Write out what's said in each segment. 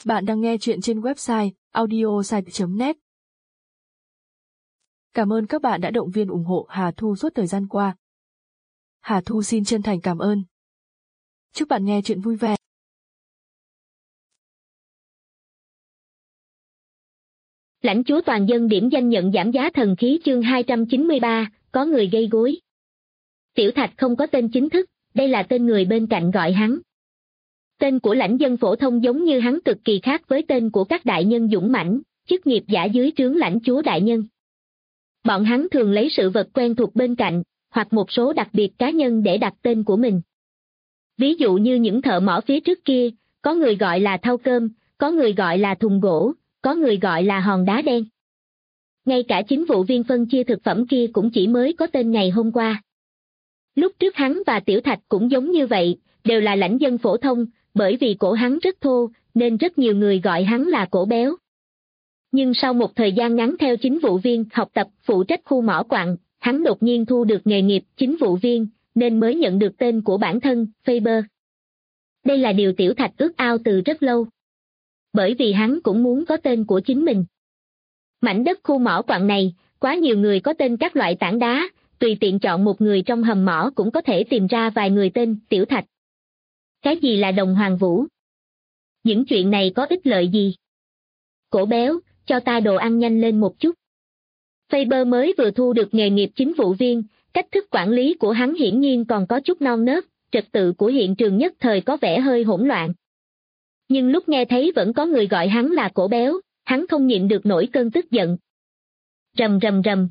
Bạn đang nghe chuyện trên website audiosite.net. Cảm ơn các bạn đã động viên ủng hộ Hà Thu suốt thời gian qua. Hà Thu xin chân thành cảm ơn. Chúc bạn nghe chuyện vui vẻ. Lãnh chúa toàn dân điểm danh nhận giảm giá thần khí chương 293, có người gây gối. Tiểu Thạch không có tên chính thức, đây là tên người bên cạnh gọi hắn. Tên của lãnh dân phổ thông giống như hắn cực kỳ khác với tên của các đại nhân dũng mãnh, chức nghiệp giả dưới trướng lãnh chúa đại nhân. Bọn hắn thường lấy sự vật quen thuộc bên cạnh, hoặc một số đặc biệt cá nhân để đặt tên của mình. Ví dụ như những thợ mỏ phía trước kia, có người gọi là thau cơm, có người gọi là thùng gỗ, có người gọi là hòn đá đen. Ngay cả chính vụ viên phân chia thực phẩm kia cũng chỉ mới có tên ngày hôm qua. Lúc trước hắn và Tiểu Thạch cũng giống như vậy, đều là lãnh dân phổ thông, bởi vì cổ hắn rất thô, nên rất nhiều người gọi hắn là cổ béo. Nhưng sau một thời gian ngắn theo chính vụ viên học tập phụ trách khu mỏ quặng, hắn đột nhiên thu được nghề nghiệp chính vụ viên, nên mới nhận được tên của bản thân, Faber. Đây là điều Tiểu Thạch ước ao từ rất lâu. Bởi vì hắn cũng muốn có tên của chính mình. Mảnh đất khu mỏ quặng này, quá nhiều người có tên các loại tảng đá, tùy tiện chọn một người trong hầm mỏ cũng có thể tìm ra vài người tên Tiểu Thạch. Cái gì là đồng hoàng vũ? Những chuyện này có ích lợi gì? Cổ béo, cho ta đồ ăn nhanh lên một chút. Faber mới vừa thu được nghề nghiệp chính vụ viên, cách thức quản lý của hắn hiển nhiên còn có chút non nớt, trật tự của hiện trường nhất thời có vẻ hơi hỗn loạn. Nhưng lúc nghe thấy vẫn có người gọi hắn là cổ béo, hắn không nhịn được nổi cơn tức giận. Rầm rầm rầm.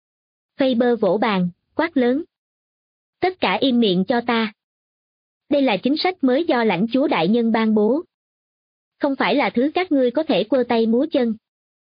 Faber vỗ bàn, quát lớn. Tất cả im miệng cho ta. Đây là chính sách mới do lãnh chúa đại nhân ban bố. Không phải là thứ các ngươi có thể quơ tay múa chân.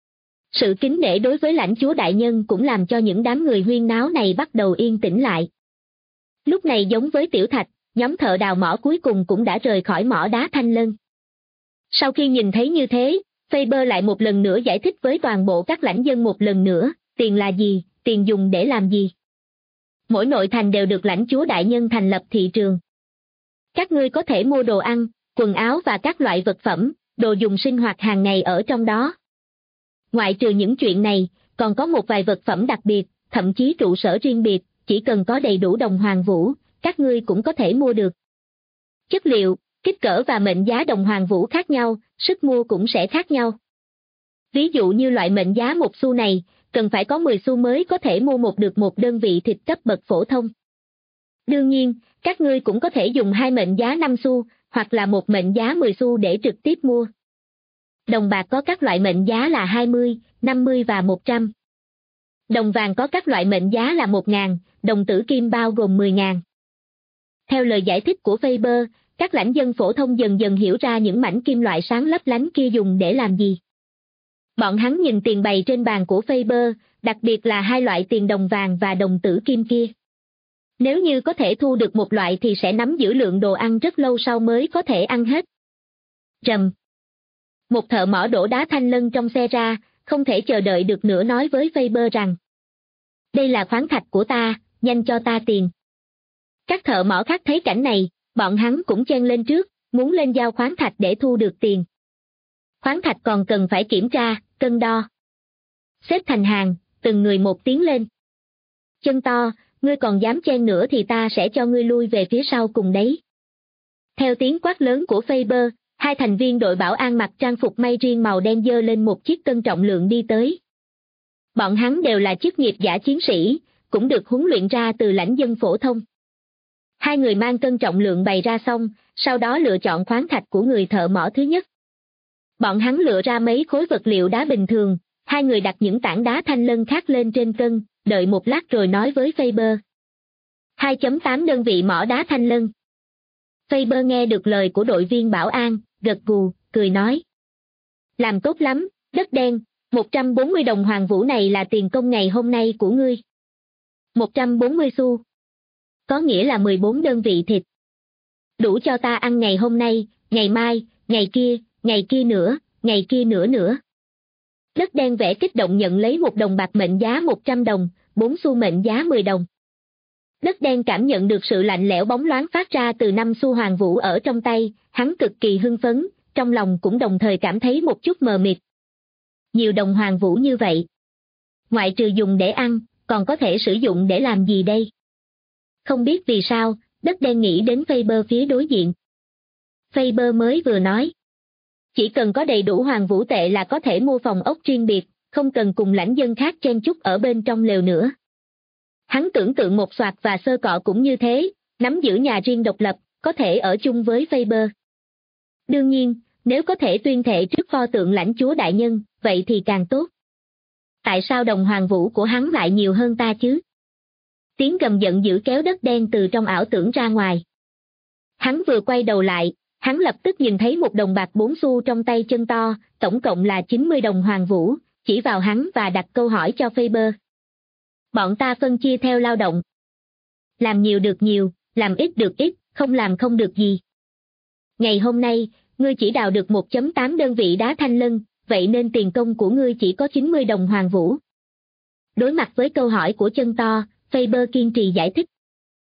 Sự kính nể đối với lãnh chúa đại nhân cũng làm cho những đám người huyên náo này bắt đầu yên tĩnh lại. Lúc này giống với Tiểu Thạch, nhóm thợ đào mỏ cuối cùng cũng đã rời khỏi mỏ đá Thanh Lân. Sau khi nhìn thấy như thế, Faber lại một lần nữa giải thích với toàn bộ các lãnh dân một lần nữa, tiền là gì, tiền dùng để làm gì. Mỗi nội thành đều được lãnh chúa đại nhân thành lập thị trường. Các ngươi có thể mua đồ ăn, quần áo và các loại vật phẩm, đồ dùng sinh hoạt hàng ngày ở trong đó. Ngoại trừ những chuyện này, còn có một vài vật phẩm đặc biệt, thậm chí trụ sở riêng biệt, chỉ cần có đầy đủ đồng hoàng vũ, các ngươi cũng có thể mua được. Chất liệu, kích cỡ và mệnh giá đồng hoàng vũ khác nhau, sức mua cũng sẽ khác nhau. Ví dụ như loại mệnh giá 1 xu này, cần phải có 10 xu mới có thể mua được một đơn vị thịt cấp bậc phổ thông. Đương nhiên, các ngươi cũng có thể dùng 2 mệnh giá 5 xu, hoặc là một mệnh giá 10 xu để trực tiếp mua. Đồng bạc có các loại mệnh giá là 20, 50 và 100. Đồng vàng có các loại mệnh giá là 1.000, đồng tử kim bao gồm 10.000. Theo lời giải thích của Faber, các lãnh dân phổ thông dần dần hiểu ra những mảnh kim loại sáng lấp lánh kia dùng để làm gì. Bọn hắn nhìn tiền bày trên bàn của Faber, đặc biệt là 2 loại tiền đồng vàng và đồng tử kim kia. Nếu như có thể thu được một loại thì sẽ nắm giữ lượng đồ ăn rất lâu sau mới có thể ăn hết. Rầm. Một thợ mỏ đổ đá Thanh Lân trong xe ra, không thể chờ đợi được nữa nói với Faber rằng: đây là khoáng thạch của ta, nhanh cho ta tiền. Các thợ mỏ khác thấy cảnh này, bọn hắn cũng chen lên trước, muốn lên giao khoáng thạch để thu được tiền. Khoáng thạch còn cần phải kiểm tra, cân đo. Xếp thành hàng, từng người một tiến lên. Chân to, ngươi còn dám chen nữa thì ta sẽ cho ngươi lui về phía sau cùng đấy. Theo tiếng quát lớn của Faber, 2 thành viên đội bảo an mặc trang phục may riêng màu đen giơ lên một chiếc cân trọng lượng đi tới. Bọn hắn đều là chức nghiệp giả chiến sĩ, cũng được huấn luyện ra từ lãnh dân phổ thông. 2 người mang cân trọng lượng bày ra xong, sau đó lựa chọn khoáng thạch của người thợ mỏ thứ nhất. Bọn hắn lựa ra mấy khối vật liệu đá bình thường, 2 người đặt những tảng đá Thanh Lân khác lên trên cân, đợi một lát rồi nói với Faber. 2.8 đơn vị mỏ đá Thanh Lân. Faber nghe được lời của đội viên bảo an, gật gù, cười nói. Làm tốt lắm, đất đen, 140 đồng hoàng vũ này là tiền công ngày hôm nay của ngươi. 140 xu. Có nghĩa là 14 đơn vị thịt. Đủ cho ta ăn ngày hôm nay, ngày mai, ngày kia nữa, ngày kia nữa. Đất đen vẻ kích động nhận lấy 1 đồng bạc mệnh giá 100 đồng, 4 xu mệnh giá 10 đồng. Đất đen cảm nhận được sự lạnh lẽo bóng loáng phát ra từ 5 xu hoàng vũ ở trong tay, hắn cực kỳ hưng phấn, trong lòng cũng đồng thời cảm thấy một chút mờ mịt. Nhiều đồng hoàng vũ như vậy. Ngoại trừ dùng để ăn, còn có thể sử dụng để làm gì đây? Không biết vì sao, đất đen nghĩ đến Faber phía đối diện. Faber mới vừa nói. Chỉ cần có đầy đủ hoàng vũ tệ là có thể mua phòng ốc riêng biệt, không cần cùng lãnh dân khác chen chúc ở bên trong lều nữa. Hắn tưởng tượng một Soạt và Sơ Cọ cũng như thế, nắm giữ nhà riêng độc lập, có thể ở chung với Faber. Đương nhiên, nếu có thể tuyên thệ trước pho tượng lãnh chúa đại nhân, vậy thì càng tốt. Tại sao đồng hoàng vũ của hắn lại nhiều hơn ta chứ? Tiếng gầm giận dữ kéo đất đen từ trong ảo tưởng ra ngoài. Hắn vừa quay đầu lại, hắn lập tức nhìn thấy một đồng bạc 4 xu trong tay chân to, tổng cộng là 90 đồng hoàng vũ, chỉ vào hắn và đặt câu hỏi cho Faber. Bọn ta phân chia theo lao động. Làm nhiều được nhiều, làm ít được ít, không làm không được gì. Ngày hôm nay, ngươi chỉ đào được 1.8 đơn vị đá thanh lân, vậy nên tiền công của ngươi chỉ có 90 đồng hoàng vũ. Đối mặt với câu hỏi của chân to, Faber kiên trì giải thích.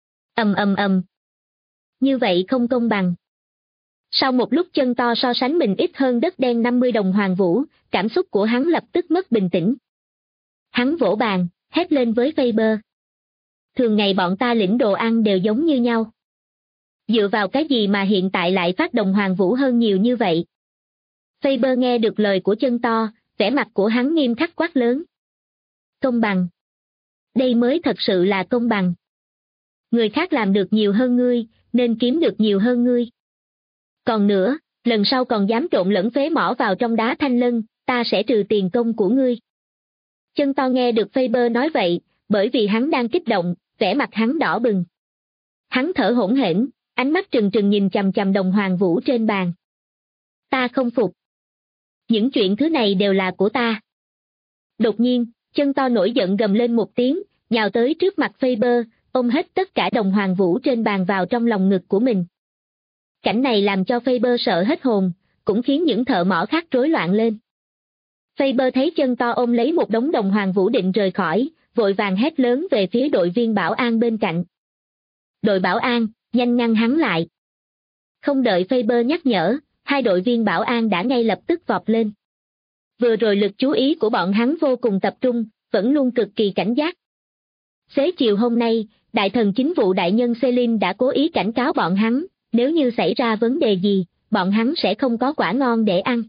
Như vậy không công bằng. Sau một lúc chân to so sánh mình ít hơn đất đen 50 đồng hoàng vũ, cảm xúc của hắn lập tức mất bình tĩnh. Hắn vỗ bàn, hét lên với Faber. Thường ngày bọn ta lĩnh đồ ăn đều giống như nhau. Dựa vào cái gì mà hiện tại lại phát đồng hoàng vũ hơn nhiều như vậy? Faber nghe được lời của chân to, vẻ mặt của hắn nghiêm khắc quát lớn. Công bằng. Đây mới thật sự là công bằng. Người khác làm được nhiều hơn ngươi, nên kiếm được nhiều hơn ngươi. Còn nữa, lần sau còn dám trộn lẫn phế mỏ vào trong đá thanh lân, ta sẽ trừ tiền công của ngươi. Chân to nghe được Faber nói vậy, bởi vì hắn đang kích động, vẻ mặt hắn đỏ bừng. Hắn thở hổn hển, ánh mắt trừng trừng nhìn chằm chằm đồng hoàng vũ trên bàn. Ta không phục. Những chuyện thứ này đều là của ta. Đột nhiên, chân to nổi giận gầm lên một tiếng, nhào tới trước mặt Faber, ôm hết tất cả đồng hoàng vũ trên bàn vào trong lòng ngực của mình. Cảnh này làm cho Faber sợ hết hồn, cũng khiến những thợ mỏ khác rối loạn lên. Faber thấy chân to ôm lấy một đống đồng hoàng vũ định rời khỏi, vội vàng hét lớn về phía đội viên bảo an bên cạnh. Đội bảo an, nhanh ngăn hắn lại. Không đợi Faber nhắc nhở, hai đội viên bảo an đã ngay lập tức vọt lên. Vừa rồi lực chú ý của bọn hắn vô cùng tập trung, vẫn luôn cực kỳ cảnh giác. Xế chiều hôm nay, đại thần chính vụ đại nhân Celine đã cố ý cảnh cáo bọn hắn, nếu như xảy ra vấn đề gì, bọn hắn sẽ không có quả ngon để ăn.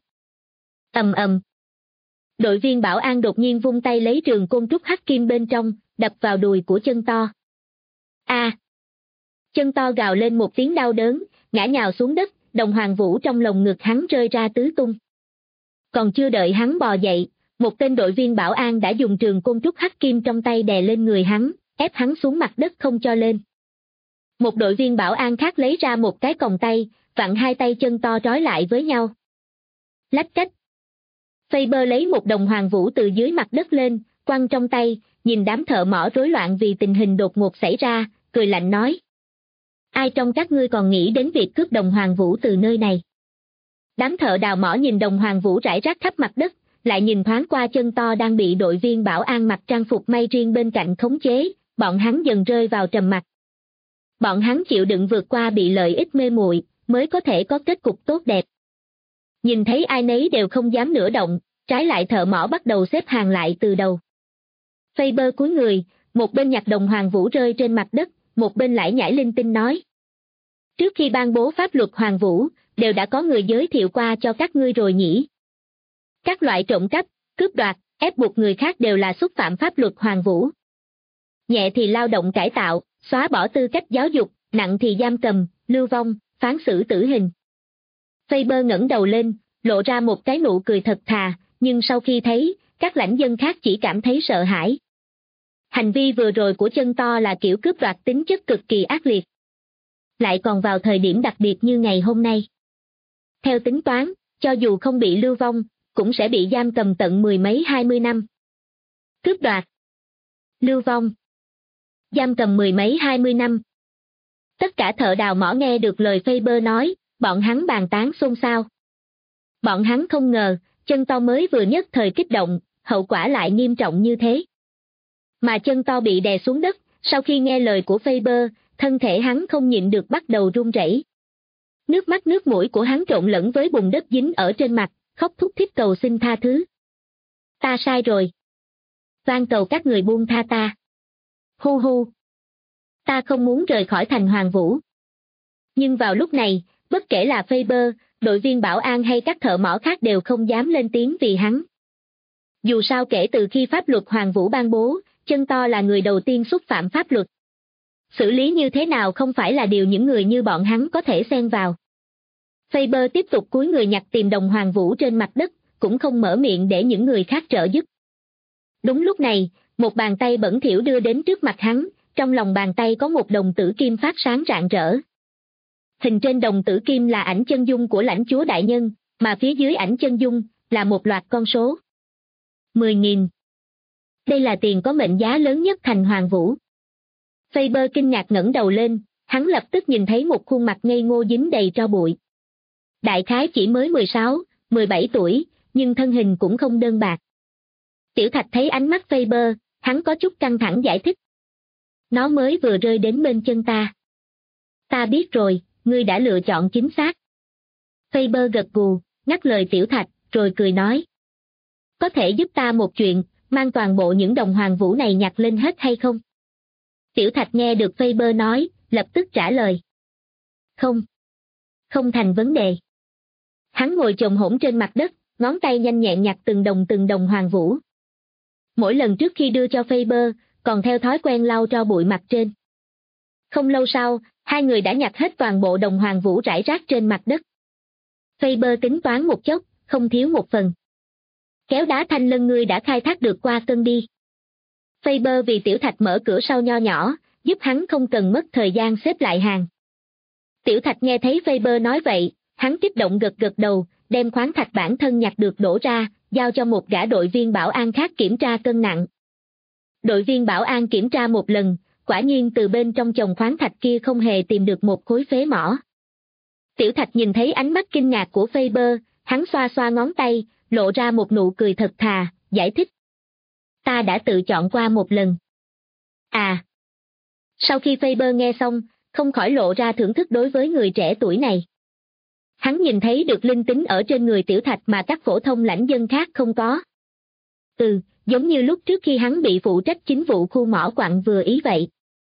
Đội viên bảo an đột nhiên vung tay lấy trường côn trúc hắc kim bên trong, đập vào đùi của chân to. Chân to gào lên một tiếng đau đớn, ngã nhào xuống đất, đồng hoàng vũ trong lồng ngực hắn rơi ra tứ tung. Còn chưa đợi hắn bò dậy, một tên đội viên bảo an đã dùng trường côn trúc hắc kim trong tay đè lên người hắn, ép hắn xuống mặt đất không cho lên. Một đội viên bảo an khác lấy ra một cái còng tay, vặn hai tay chân to trói lại với nhau. Lách cách. Faber lấy một đồng hoàng vũ từ dưới mặt đất lên, quăng trong tay, nhìn đám thợ mỏ rối loạn vì tình hình đột ngột xảy ra, cười lạnh nói. Ai trong các ngươi còn nghĩ đến việc cướp đồng hoàng vũ từ nơi này? Đám thợ đào mỏ nhìn đồng hoàng vũ rải rác khắp mặt đất, lại nhìn thoáng qua chân to đang bị đội viên bảo an mặc trang phục may riêng bên cạnh khống chế, bọn hắn dần rơi vào trầm mặc. Bọn hắn chịu đựng vượt qua bị lợi ích mê muội, mới có thể có kết cục tốt đẹp. Nhìn thấy ai nấy đều không dám nửa động, trái lại thợ mỏ bắt đầu xếp hàng lại từ đầu. Faber cúi người, một bên nhặt đồng hoàng vũ rơi trên mặt đất, một bên lải nhải linh tinh nói. Trước khi ban bố pháp luật hoàng vũ, đều đã có người giới thiệu qua cho các ngươi rồi nhỉ. Các loại trộm cắp, cướp đoạt, ép buộc người khác đều là xúc phạm pháp luật hoàng vũ. Nhẹ thì lao động cải tạo, xóa bỏ tư cách giáo dục, nặng thì giam cầm, lưu vong, phán xử tử hình. Faber ngẩng đầu lên, lộ ra một cái nụ cười thật thà, nhưng sau khi thấy, các lãnh dân khác chỉ cảm thấy sợ hãi. Hành vi vừa rồi của chân to là kiểu cướp đoạt tính chất cực kỳ ác liệt. Lại còn vào thời điểm đặc biệt như ngày hôm nay. Theo tính toán, cho dù không bị lưu vong, cũng sẽ bị giam cầm tận 10 mấy 20 năm. Cướp đoạt, lưu vong, giam cầm 10 mấy 20 năm. Tất cả thợ đào mỏ nghe được lời Faber nói, bọn hắn bàn tán xôn xao. Bọn hắn không ngờ, chân to mới vừa nhất thời kích động, hậu quả lại nghiêm trọng như thế. Mà chân to bị đè xuống đất, sau khi nghe lời của Faber, thân thể hắn không nhịn được bắt đầu run rẩy. Nước mắt nước mũi của hắn trộn lẫn với bùn đất dính ở trên mặt, khóc thút thít cầu xin tha thứ. Ta sai rồi. Van cầu các người buông tha ta. Hu hu. Ta không muốn rời khỏi thành Hoàng Vũ. Nhưng vào lúc này, bất kể là Faber, đội viên bảo an hay các thợ mỏ khác đều không dám lên tiếng vì hắn. Dù sao kể từ khi pháp luật Hoàng Vũ ban bố, chân to là người đầu tiên xúc phạm pháp luật. Xử lý như thế nào không phải là điều những người như bọn hắn có thể xen vào. Faber tiếp tục cúi người nhặt tìm đồng Hoàng Vũ trên mặt đất, cũng không mở miệng để những người khác trợ giúp. Đúng lúc này, một bàn tay bẩn thỉu đưa đến trước mặt hắn, trong lòng bàn tay có một đồng tử kim phát sáng rạng rỡ. Hình trên đồng tử kim là ảnh chân dung của lãnh chúa đại nhân, mà phía dưới ảnh chân dung là một loạt con số. 10.000. Đây là tiền có mệnh giá lớn nhất thành Hoàng Vũ. Faber kinh ngạc ngẩng đầu lên, hắn lập tức nhìn thấy một khuôn mặt ngây ngô dính đầy tro bụi. Đại khái chỉ mới 16, 17 tuổi, nhưng thân hình cũng không đơn bạc. Tiểu Thạch thấy ánh mắt Faber, hắn có chút căng thẳng giải thích. Nó mới vừa rơi đến bên chân ta. Ta biết rồi, ngươi đã lựa chọn chính xác. Faber gật gù, ngắt lời Tiểu Thạch, rồi cười nói. Có thể giúp ta một chuyện, mang toàn bộ những đồng Hoàng Vũ này nhặt lên hết hay không? Tiểu Thạch nghe được Faber nói, lập tức trả lời. Không. Không thành vấn đề. Hắn ngồi chồm hổm trên mặt đất, ngón tay nhanh nhẹn nhặt từng đồng Hoàng Vũ. Mỗi lần trước khi đưa cho Faber, còn theo thói quen lau tro bụi mặt trên. Không lâu sau, hai người đã nhặt hết toàn bộ đồng Hoàng Vũ rải rác trên mặt đất. Faber tính toán một chốc, không thiếu một phần. Kéo đá thanh lân ngươi đã khai thác được qua cân đi. Faber vì Tiểu Thạch mở cửa sau nho nhỏ, giúp hắn không cần mất thời gian xếp lại hàng. Tiểu Thạch nghe thấy Faber nói vậy, hắn kích động gật đầu, đem khoáng thạch bản thân nhặt được đổ ra, giao cho một gã đội viên bảo an khác kiểm tra cân nặng. Đội viên bảo an kiểm tra một lần, quả nhiên từ bên trong chồng khoáng thạch kia không hề tìm được một khối phế mỏ. Tiểu Thạch nhìn thấy ánh mắt kinh ngạc của Faber, hắn xoa xoa ngón tay, lộ ra một nụ cười thật thà, giải thích. Ta đã tự chọn qua một lần. À! Sau khi Faber nghe xong, không khỏi lộ ra thưởng thức đối với người trẻ tuổi này. Hắn nhìn thấy được linh tính ở trên người Tiểu Thạch mà các phổ thông lãnh dân khác không có. Giống như lúc trước khi hắn bị phụ trách chính vụ khu mỏ quặng vừa ý vậy.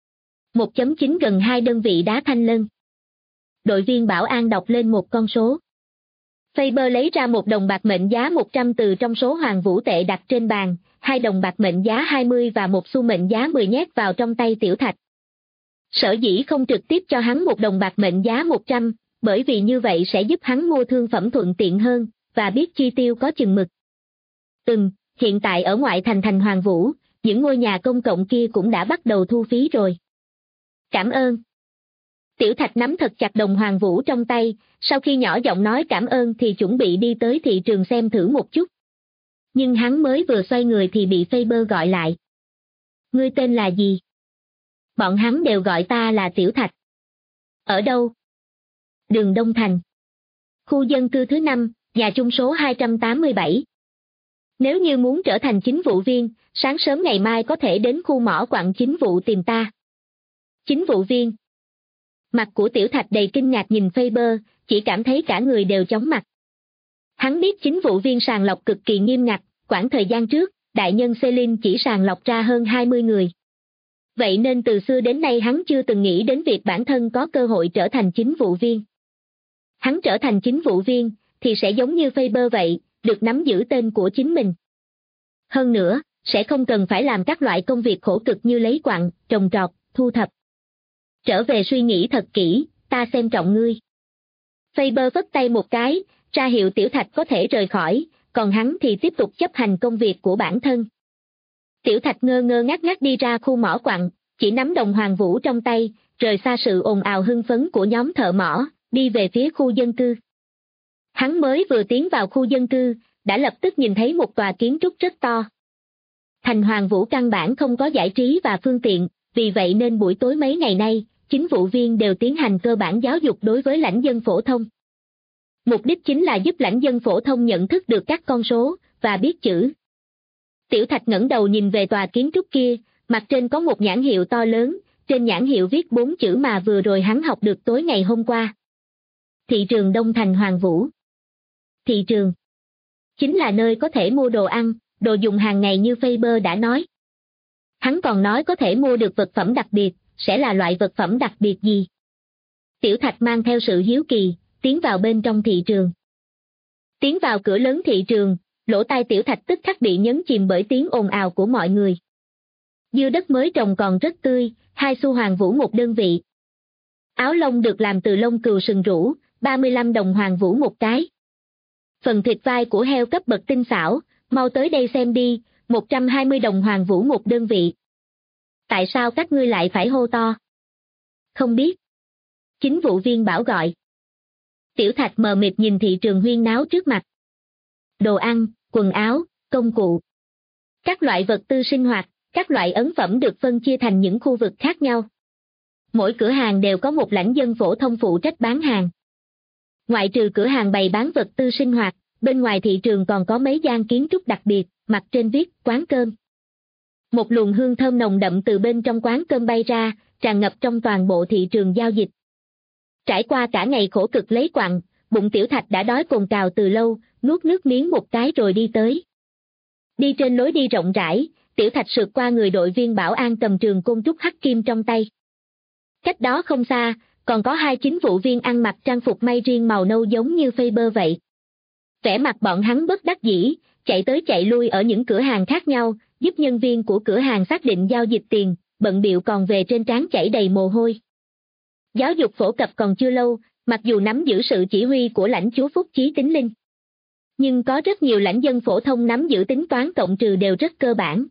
1.9 gần 2 đơn vị đá thanh lân. Đội viên bảo an đọc lên một con số. Faber lấy ra một đồng bạc mệnh giá 100 từ trong số Hoàng Vũ tệ đặt trên bàn, 2 đồng bạc mệnh giá 20 và một xu mệnh giá 10 nhét vào trong tay Tiểu Thạch. Sở dĩ không trực tiếp cho hắn một đồng bạc mệnh giá 100, bởi vì như vậy sẽ giúp hắn mua thương phẩm thuận tiện hơn, và biết chi tiêu có chừng mực. Hiện tại ở ngoại thành Hoàng Vũ, những ngôi nhà công cộng kia cũng đã bắt đầu thu phí rồi. Cảm ơn. Tiểu Thạch nắm thật chặt đồng Hoàng Vũ trong tay, sau khi nhỏ giọng nói cảm ơn thì chuẩn bị đi tới thị trường xem thử một chút. Nhưng hắn mới vừa xoay người thì bị Faber gọi lại. Ngươi tên là gì? Bọn hắn đều gọi ta là Tiểu Thạch. Ở đâu? Đường Đông Thành. Khu dân cư thứ 5, nhà chung số 287. Nếu như muốn trở thành chính vụ viên, sáng sớm ngày mai có thể đến khu mỏ quặng chính vụ tìm ta. Chính vụ viên. Mặt của Tiểu Thạch đầy kinh ngạc nhìn Faber, chỉ cảm thấy cả người đều chóng mặt. Hắn biết chính vụ viên sàng lọc cực kỳ nghiêm ngặt, khoảng thời gian trước, đại nhân Celine chỉ sàng lọc ra hơn 20 người. Vậy nên từ xưa đến nay hắn chưa từng nghĩ đến việc bản thân có cơ hội trở thành chính vụ viên. Hắn trở thành chính vụ viên, thì sẽ giống như Faber vậy, được nắm giữ tên của chính mình. Hơn nữa, sẽ không cần phải làm các loại công việc khổ cực như lấy quặng, trồng trọt, thu thập. Trở về suy nghĩ thật kỹ, ta xem trọng ngươi. Faber vất tay một cái, ra hiệu Tiểu Thạch có thể rời khỏi, còn hắn thì tiếp tục chấp hành công việc của bản thân. Tiểu Thạch ngơ ngơ ngác ngác đi ra khu mỏ quặng, chỉ nắm đồng Hoàng Vũ trong tay, rời xa sự ồn ào hưng phấn của nhóm thợ mỏ, đi về phía khu dân cư. Hắn mới vừa tiến vào khu dân cư, đã lập tức nhìn thấy một tòa kiến trúc rất to. Thành Hoàng Vũ căn bản không có giải trí và phương tiện, vì vậy nên buổi tối mấy ngày nay, chính vụ viên đều tiến hành cơ bản giáo dục đối với lãnh dân phổ thông. Mục đích chính là giúp lãnh dân phổ thông nhận thức được các con số, và biết chữ. Tiểu Thạch ngẩng đầu nhìn về tòa kiến trúc kia, mặt trên có một nhãn hiệu to lớn, trên nhãn hiệu viết 4 chữ mà vừa rồi hắn học được tối ngày hôm qua. Thị trường Đông Thành Hoàng Vũ. Thị trường chính là nơi có thể mua đồ ăn, đồ dùng hàng ngày như Faber đã nói. Hắn còn nói có thể mua được vật phẩm đặc biệt, sẽ là loại vật phẩm đặc biệt gì? Tiểu Thạch mang theo sự hiếu kỳ, tiến vào bên trong thị trường. Tiến vào cửa lớn thị trường, lỗ tai Tiểu Thạch tức khắc bị nhấn chìm bởi tiếng ồn ào của mọi người. Dưa đất mới trồng còn rất tươi, 2 xu Hoàng Vũ một đơn vị. Áo lông được làm từ lông cừu sừng rũ, 35 đồng Hoàng Vũ một cái. Phần thịt vai của heo cấp bậc tinh xảo, mau tới đây xem đi, 120 đồng Hoàng Vũ một đơn vị. Tại sao các ngươi lại phải hô to? Không biết. Chính vụ viên bảo gọi. Tiểu Thạch mờ mịt nhìn thị trường huyên náo trước mặt. Đồ ăn, quần áo, công cụ. Các loại vật tư sinh hoạt, các loại ấn phẩm được phân chia thành những khu vực khác nhau. Mỗi cửa hàng đều có một lãnh dân phổ thông phụ trách bán hàng. Ngoại trừ cửa hàng bày bán vật tư sinh hoạt, bên ngoài thị trường còn có mấy gian kiến trúc đặc biệt, mặt trên viết quán cơm. Một luồng hương thơm nồng đậm từ bên trong quán cơm bay ra, tràn ngập trong toàn bộ thị trường giao dịch. Trải qua cả ngày khổ cực lấy quặng, bụng Tiểu Thạch đã đói cồn cào từ lâu, nuốt nước miếng một cái rồi đi tới. Đi trên lối đi rộng rãi, Tiểu Thạch sượt qua người đội viên bảo an cầm trường côn trúc hắc kim trong tay. Cách đó không xa, còn có 2 chính vụ viên ăn mặc trang phục may riêng màu nâu giống như Faber vậy. Vẻ mặt bọn hắn bất đắc dĩ, chạy tới chạy lui ở những cửa hàng khác nhau, giúp nhân viên của cửa hàng xác định giao dịch tiền, bận bịu còn về trên trán chảy đầy mồ hôi. Giáo dục phổ cập còn chưa lâu, mặc dù nắm giữ sự chỉ huy của lãnh chúa Phúc Chí Tính Linh. Nhưng có rất nhiều lãnh dân phổ thông nắm giữ tính toán cộng trừ đều rất cơ bản.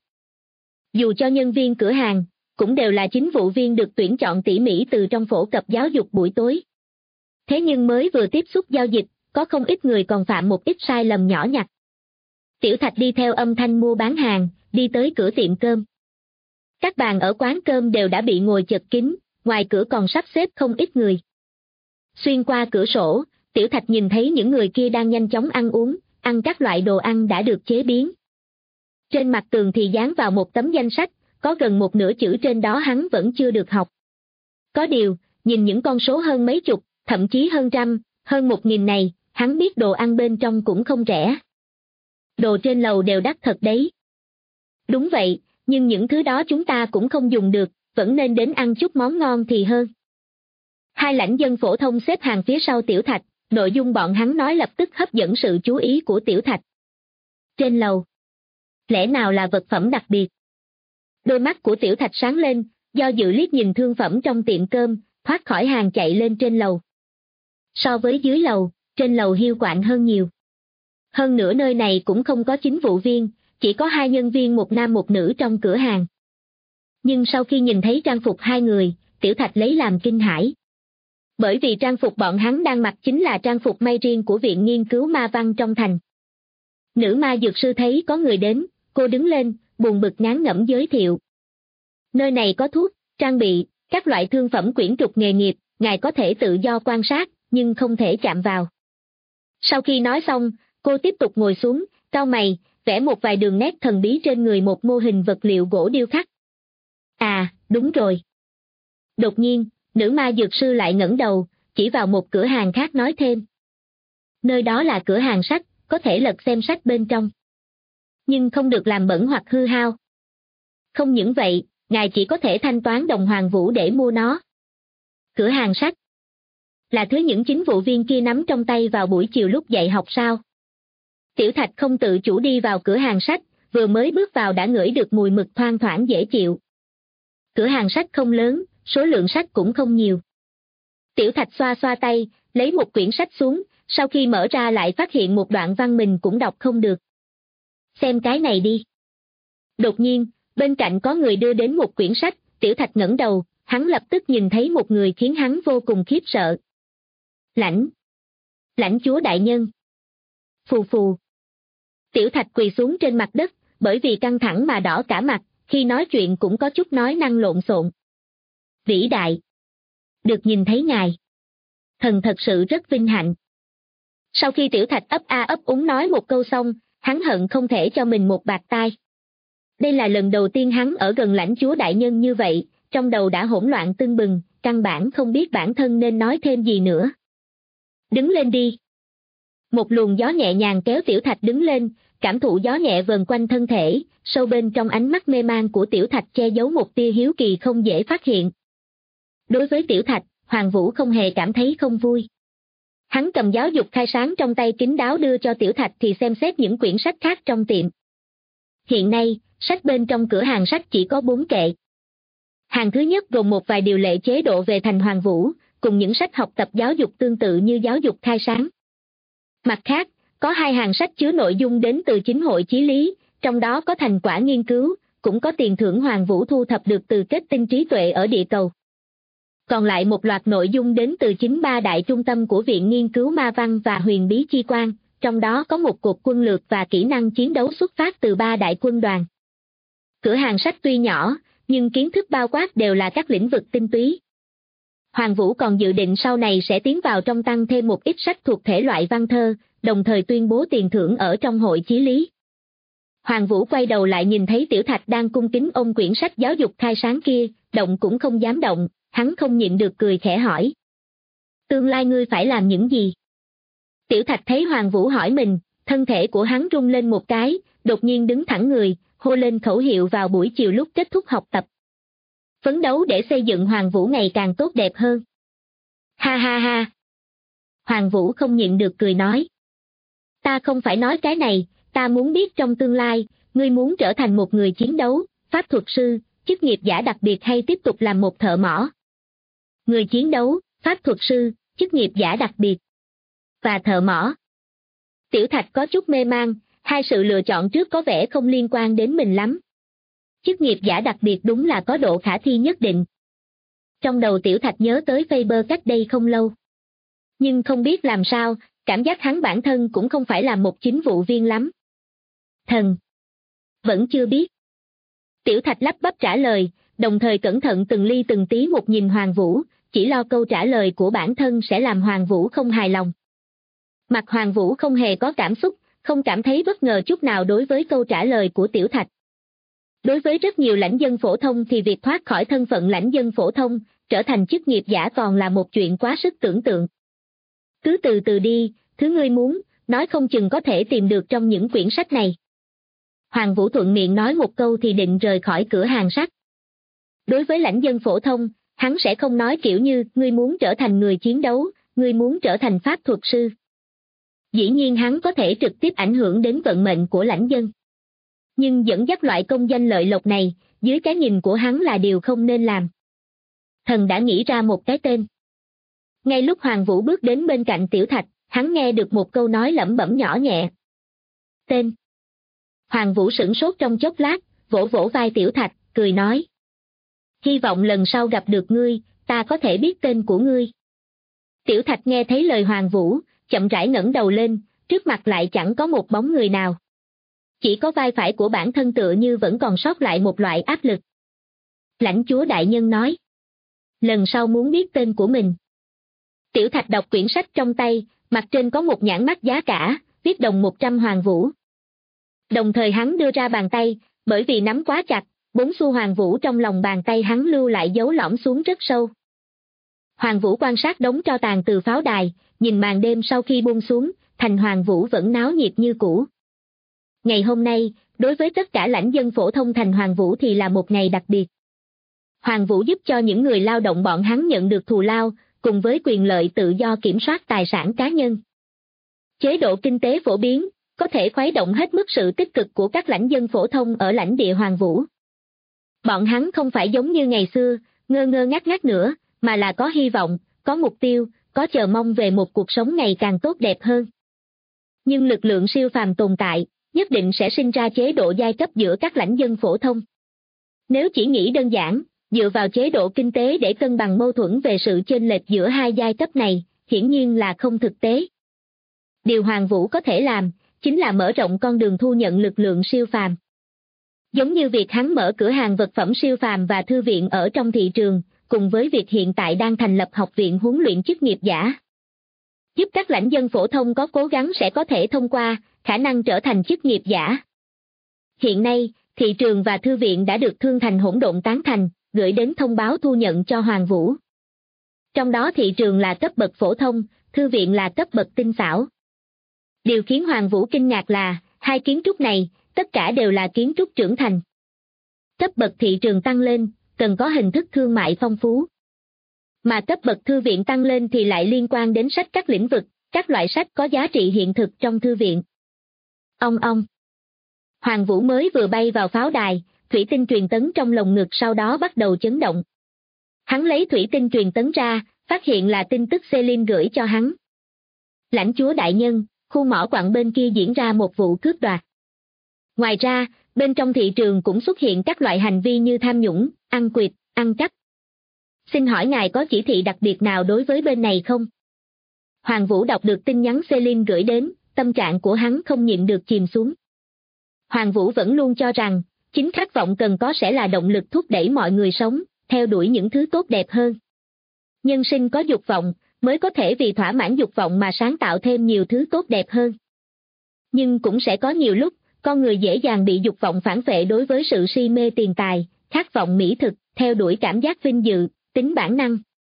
Dù cho nhân viên cửa hàng, cũng đều là chính vụ viên được tuyển chọn tỉ mỉ từ trong phổ cập giáo dục buổi tối. Thế nhưng mới vừa tiếp xúc giao dịch, có không ít người còn phạm một ít sai lầm nhỏ nhặt. Tiểu Thạch đi theo âm thanh mua bán hàng, đi tới cửa tiệm cơm. Các bàn ở quán cơm đều đã bị ngồi chật kín, ngoài cửa còn sắp xếp không ít người. Xuyên qua cửa sổ, Tiểu Thạch nhìn thấy những người kia đang nhanh chóng ăn uống, ăn các loại đồ ăn đã được chế biến. Trên mặt tường thì dán vào một tấm danh sách, có gần một nửa chữ trên đó hắn vẫn chưa được học. Có điều, nhìn những con số hơn mấy chục, thậm chí hơn trăm, hơn 1.000 này, hắn biết đồ ăn bên trong cũng không rẻ. Đồ trên lầu đều đắt thật đấy. Đúng vậy, nhưng những thứ đó chúng ta cũng không dùng được, vẫn nên đến ăn chút món ngon thì hơn. 2 lãnh dân phổ thông xếp hàng phía sau Tiểu Thạch, nội dung bọn hắn nói lập tức hấp dẫn sự chú ý của Tiểu Thạch. Trên lầu. Lẽ nào là vật phẩm đặc biệt? Đôi mắt của Tiểu Thạch sáng lên, do dự liếc nhìn thương phẩm trong tiệm cơm, thoát khỏi hàng chạy lên trên lầu. So với dưới lầu, trên lầu hiu quạnh hơn nhiều. Hơn nữa nơi này cũng không có chính vụ viên, chỉ có 2 nhân viên một nam một nữ trong cửa hàng. Nhưng sau khi nhìn thấy trang phục 2 người, Tiểu Thạch lấy làm kinh hãi. Bởi vì trang phục bọn hắn đang mặc chính là trang phục may riêng của Viện Nghiên cứu Ma Văn trong thành. Nữ ma dược sư thấy có người đến, cô đứng lên, buồn bực ngán ngẩm giới thiệu. Nơi này có thuốc, trang bị, các loại thương phẩm quyển trục nghề nghiệp, ngài có thể tự do quan sát, nhưng không thể chạm vào. Sau khi nói xong, cô tiếp tục ngồi xuống, cau mày, vẽ một vài đường nét thần bí trên người một mô hình vật liệu gỗ điêu khắc. À, đúng rồi. Đột nhiên, nữ ma dược sư lại ngẩng đầu, chỉ vào một cửa hàng khác nói thêm. Nơi đó là cửa hàng sách, có thể lật xem sách bên trong. Nhưng không được làm bẩn hoặc hư hao. Không những vậy, ngài chỉ có thể thanh toán đồng Hoàng Vũ để mua nó. Cửa hàng sách là thứ những chính vụ viên kia nắm trong tay vào buổi chiều lúc dạy học sao? Tiểu Thạch không tự chủ đi vào cửa hàng sách, vừa mới bước vào đã ngửi được mùi mực thoang thoảng dễ chịu. Cửa hàng sách không lớn, số lượng sách cũng không nhiều. Tiểu Thạch xoa xoa tay, lấy một quyển sách xuống, sau khi mở ra lại phát hiện một đoạn văn mình cũng đọc không được. Xem cái này đi. Đột nhiên, bên cạnh có người đưa đến một quyển sách, Tiểu Thạch ngẩng đầu, hắn lập tức nhìn thấy một người khiến hắn vô cùng khiếp sợ. Lãnh chúa đại nhân. Phù phù. Tiểu Thạch quỳ xuống trên mặt đất, bởi vì căng thẳng mà đỏ cả mặt, khi nói chuyện cũng có chút nói năng lộn xộn. Vĩ đại. Được nhìn thấy ngài. Thần thật sự rất vinh hạnh. Sau khi Tiểu Thạch ấp a ấp úng nói một câu xong, hắn hận không thể cho mình một bạt tai. Đây là lần đầu tiên hắn ở gần lãnh chúa đại nhân như vậy, trong đầu đã hỗn loạn tưng bừng, căn bản không biết bản thân nên nói thêm gì nữa. Đứng lên đi. Một luồng gió nhẹ nhàng kéo Tiểu Thạch đứng lên, cảm thụ gió nhẹ vờn quanh thân thể, sâu bên trong ánh mắt mê man của Tiểu Thạch che giấu một tia hiếu kỳ không dễ phát hiện. Đối với Tiểu Thạch, Hoàng Vũ không hề cảm thấy không vui. Hắn cầm giáo dục khai sáng trong tay kín đáo đưa cho Tiểu Thạch thì xem xét những quyển sách khác trong tiệm. Hiện nay, sách bên trong cửa hàng sách chỉ có 4 kệ. Hàng thứ nhất gồm một vài điều lệ chế độ về thành Hoàng Vũ, cùng những sách học tập giáo dục tương tự như giáo dục khai sáng. Mặt khác, có 2 hàng sách chứa nội dung đến từ chính hội chí lý, trong đó có thành quả nghiên cứu, cũng có tiền thưởng Hoàng Vũ thu thập được từ kết tinh trí tuệ ở địa cầu. Còn lại một loạt nội dung đến từ chính 3 đại trung tâm của Viện Nghiên cứu Ma Văn và Huyền Bí Chi Quan, trong đó có một cột quân lược và kỹ năng chiến đấu xuất phát từ 3 đại quân đoàn. Cửa hàng sách tuy nhỏ, nhưng kiến thức bao quát đều là các lĩnh vực tinh túy. Hoàng Vũ còn dự định sau này sẽ tiến vào trong tăng thêm một ít sách thuộc thể loại văn thơ, đồng thời tuyên bố tiền thưởng ở trong hội chí lý. Hoàng Vũ quay đầu lại nhìn thấy Tiểu Thạch đang cung kính ôm quyển sách giáo dục khai sáng kia, động cũng không dám động, hắn không nhịn được cười khẽ hỏi. Tương lai ngươi phải làm những gì? Tiểu Thạch thấy Hoàng Vũ hỏi mình, thân thể của hắn rung lên một cái, đột nhiên đứng thẳng người, hô lên khẩu hiệu vào buổi chiều lúc kết thúc học tập. Phấn đấu để xây dựng Hoàng Vũ ngày càng tốt đẹp hơn. Ha ha ha. Hoàng Vũ không nhịn được cười nói. Ta không phải nói cái này, ta muốn biết trong tương lai, ngươi muốn trở thành một người chiến đấu, pháp thuật sư, chức nghiệp giả đặc biệt hay tiếp tục làm một thợ mỏ. Người chiến đấu, pháp thuật sư, chức nghiệp giả đặc biệt và thợ mỏ. Tiểu Thạch có chút mê man, 2 sự lựa chọn trước có vẻ không liên quan đến mình lắm. Chức nghiệp giả đặc biệt đúng là có độ khả thi nhất định. Trong đầu Tiểu Thạch nhớ tới Faber cách đây không lâu. Nhưng không biết làm sao, cảm giác hắn bản thân cũng không phải là một chính vụ viên lắm. Thần. Vẫn chưa biết. Tiểu Thạch lắp bắp trả lời, đồng thời cẩn thận từng ly từng tí một nhìn Hoàng Vũ, chỉ lo câu trả lời của bản thân sẽ làm Hoàng Vũ không hài lòng. Mặt Hoàng Vũ không hề có cảm xúc, không cảm thấy bất ngờ chút nào đối với câu trả lời của Tiểu Thạch. Đối với rất nhiều lãnh dân phổ thông thì việc thoát khỏi thân phận lãnh dân phổ thông, trở thành chức nghiệp giả còn là một chuyện quá sức tưởng tượng. Cứ từ từ đi, thứ ngươi muốn, nói không chừng có thể tìm được trong những quyển sách này. Hoàng Vũ thuận miệng nói một câu thì định rời khỏi cửa hàng sách. Đối với lãnh dân phổ thông, hắn sẽ không nói kiểu như, ngươi muốn trở thành người chiến đấu, ngươi muốn trở thành pháp thuật sư. Dĩ nhiên hắn có thể trực tiếp ảnh hưởng đến vận mệnh của lãnh dân. Nhưng dẫn dắt loại công danh lợi lộc này, dưới cái nhìn của hắn là điều không nên làm. Thần đã nghĩ ra một cái tên. Ngay lúc Hoàng Vũ bước đến bên cạnh Tiểu Thạch, hắn nghe được một câu nói lẩm bẩm nhỏ nhẹ. Tên. Hoàng Vũ sửng sốt trong chốc lát, vỗ vỗ vai Tiểu Thạch, cười nói. Hy vọng lần sau gặp được ngươi, ta có thể biết tên của ngươi. Tiểu Thạch nghe thấy lời Hoàng Vũ, chậm rãi ngẩng đầu lên, trước mặt lại chẳng có một bóng người nào. Chỉ có vai phải của bản thân tựa như vẫn còn sót lại một loại áp lực. Lãnh chúa đại nhân nói. Lần sau muốn biết tên của mình. Tiểu Thạch đọc quyển sách trong tay, mặt trên có một nhãn mác giá cả, viết đồng 100 Hoàng Vũ. Đồng thời hắn đưa ra bàn tay, bởi vì nắm quá chặt, 4 xu Hoàng Vũ trong lòng bàn tay hắn lưu lại dấu lõm xuống rất sâu. Hoàng Vũ quan sát đống tro tàn từ pháo đài, nhìn màn đêm sau khi buông xuống, thành Hoàng Vũ vẫn náo nhiệt như cũ. Ngày hôm nay, đối với tất cả lãnh dân phổ thông thành Hoàng Vũ thì là một ngày đặc biệt. Hoàng Vũ giúp cho những người lao động bọn hắn nhận được thù lao, cùng với quyền lợi tự do kiểm soát tài sản cá nhân. Chế độ kinh tế phổ biến, có thể khuấy động hết mức sự tích cực của các lãnh dân phổ thông ở lãnh địa Hoàng Vũ. Bọn hắn không phải giống như ngày xưa, ngơ ngơ ngác ngác nữa, mà là có hy vọng, có mục tiêu, có chờ mong về một cuộc sống ngày càng tốt đẹp hơn. Nhưng lực lượng siêu phàm tồn tại, nhất định sẽ sinh ra chế độ giai cấp giữa các lãnh dân phổ thông. Nếu chỉ nghĩ đơn giản, dựa vào chế độ kinh tế để cân bằng mâu thuẫn về sự chênh lệch giữa hai giai cấp này, hiển nhiên là không thực tế. Điều Hoàng Vũ có thể làm, chính là mở rộng con đường thu nhận lực lượng siêu phàm. Giống như việc hắn mở cửa hàng vật phẩm siêu phàm và thư viện ở trong thị trường, cùng với việc hiện tại đang thành lập học viện huấn luyện chức nghiệp giả. Giúp các lãnh dân phổ thông có cố gắng sẽ có thể thông qua, khả năng trở thành chức nghiệp giả. Hiện nay, thị trường và thư viện đã được Thương Thành hỗn độn tán thành, gửi đến thông báo thu nhận cho Hoàng Vũ. Trong đó thị trường là cấp bậc phổ thông, thư viện là cấp bậc tinh xảo. Điều khiến Hoàng Vũ kinh ngạc là, hai kiến trúc này, tất cả đều là kiến trúc trưởng thành. Cấp bậc thị trường tăng lên, cần có hình thức thương mại phong phú. Mà cấp bậc thư viện tăng lên thì lại liên quan đến sách các lĩnh vực, các loại sách có giá trị hiện thực trong thư viện. Ong ong. Hoàng Vũ mới vừa bay vào pháo đài, thủy tinh truyền tấn trong lồng ngực sau đó bắt đầu chấn động. Hắn lấy thủy tinh truyền tấn ra, phát hiện là tin tức Celine gửi cho hắn. Lãnh chúa đại nhân, khu mỏ quặng bên kia diễn ra một vụ cướp đoạt. Ngoài ra, bên trong thị trường cũng xuất hiện các loại hành vi như tham nhũng, ăn quỵt, ăn cắp. Xin hỏi ngài có chỉ thị đặc biệt nào đối với bên này không? Hoàng Vũ đọc được tin nhắn Celine gửi đến, tâm trạng của hắn không nhịn được chìm xuống. Hoàng Vũ vẫn luôn cho rằng, chính khát vọng cần có sẽ là động lực thúc đẩy mọi người sống, theo đuổi những thứ tốt đẹp hơn. Nhân sinh có dục vọng, mới có thể vì thỏa mãn dục vọng mà sáng tạo thêm nhiều thứ tốt đẹp hơn. Nhưng cũng sẽ có nhiều lúc, con người dễ dàng bị dục vọng phản vệ đối với sự si mê tiền tài, khát vọng mỹ thực, theo đuổi cảm giác vinh dự, tính bản năng.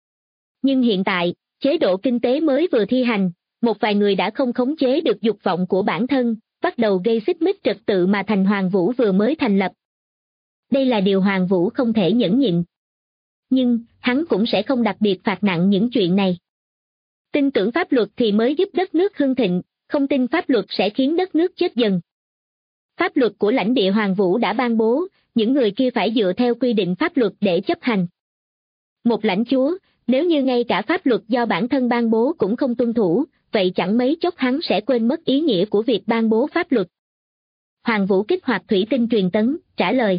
Nhưng hiện tại, chế độ kinh tế mới vừa thi hành, một vài người đã không khống chế được dục vọng của bản thân, bắt đầu gây xích mích trật tự mà thành Hoàng Vũ vừa mới thành lập. Đây là điều Hoàng Vũ không thể nhẫn nhịn. Nhưng, hắn cũng sẽ không đặc biệt phạt nặng những chuyện này. Tin tưởng pháp luật thì mới giúp đất nước hưng thịnh, không tin pháp luật sẽ khiến đất nước chết dần. Pháp luật của lãnh địa Hoàng Vũ đã ban bố, những người kia phải dựa theo quy định pháp luật để chấp hành. Một lãnh chúa, nếu như ngay cả pháp luật do bản thân ban bố cũng không tuân thủ, vậy chẳng mấy chốc hắn sẽ quên mất ý nghĩa của việc ban bố pháp luật. Hoàng Vũ kích hoạt thủy tinh truyền tấn, trả lời.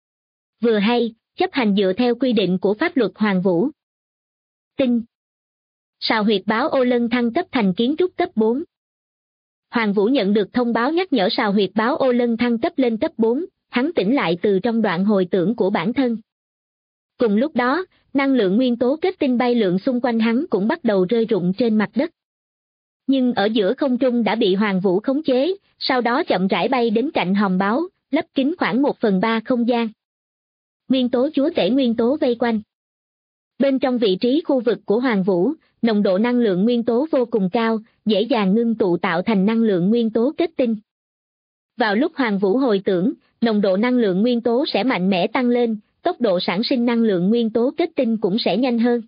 Vừa hay, chấp hành dựa theo quy định của pháp luật Hoàng Vũ. Tin. Sào huyệt báo Ô Lân thăng cấp thành kiến trúc cấp 4. Hoàng Vũ nhận được thông báo nhắc nhở sào huyệt báo Ô Lân thăng cấp lên cấp 4, hắn tỉnh lại từ trong đoạn hồi tưởng của bản thân. Cùng lúc đó, năng lượng nguyên tố kết tinh bay lượn xung quanh hắn cũng bắt đầu rơi rụng trên mặt đất. Nhưng ở giữa không trung đã bị Hoàng Vũ khống chế, sau đó chậm rãi bay đến cạnh hòm báo, lấp kín khoảng 1/3 không gian. Nguyên tố chúa tể nguyên tố vây quanh. Bên trong vị trí khu vực của Hoàng Vũ, nồng độ năng lượng nguyên tố vô cùng cao, dễ dàng ngưng tụ tạo thành năng lượng nguyên tố kết tinh. Vào lúc Hoàng Vũ hồi tưởng, nồng độ năng lượng nguyên tố sẽ mạnh mẽ tăng lên, tốc độ sản sinh năng lượng nguyên tố kết tinh cũng sẽ nhanh hơn.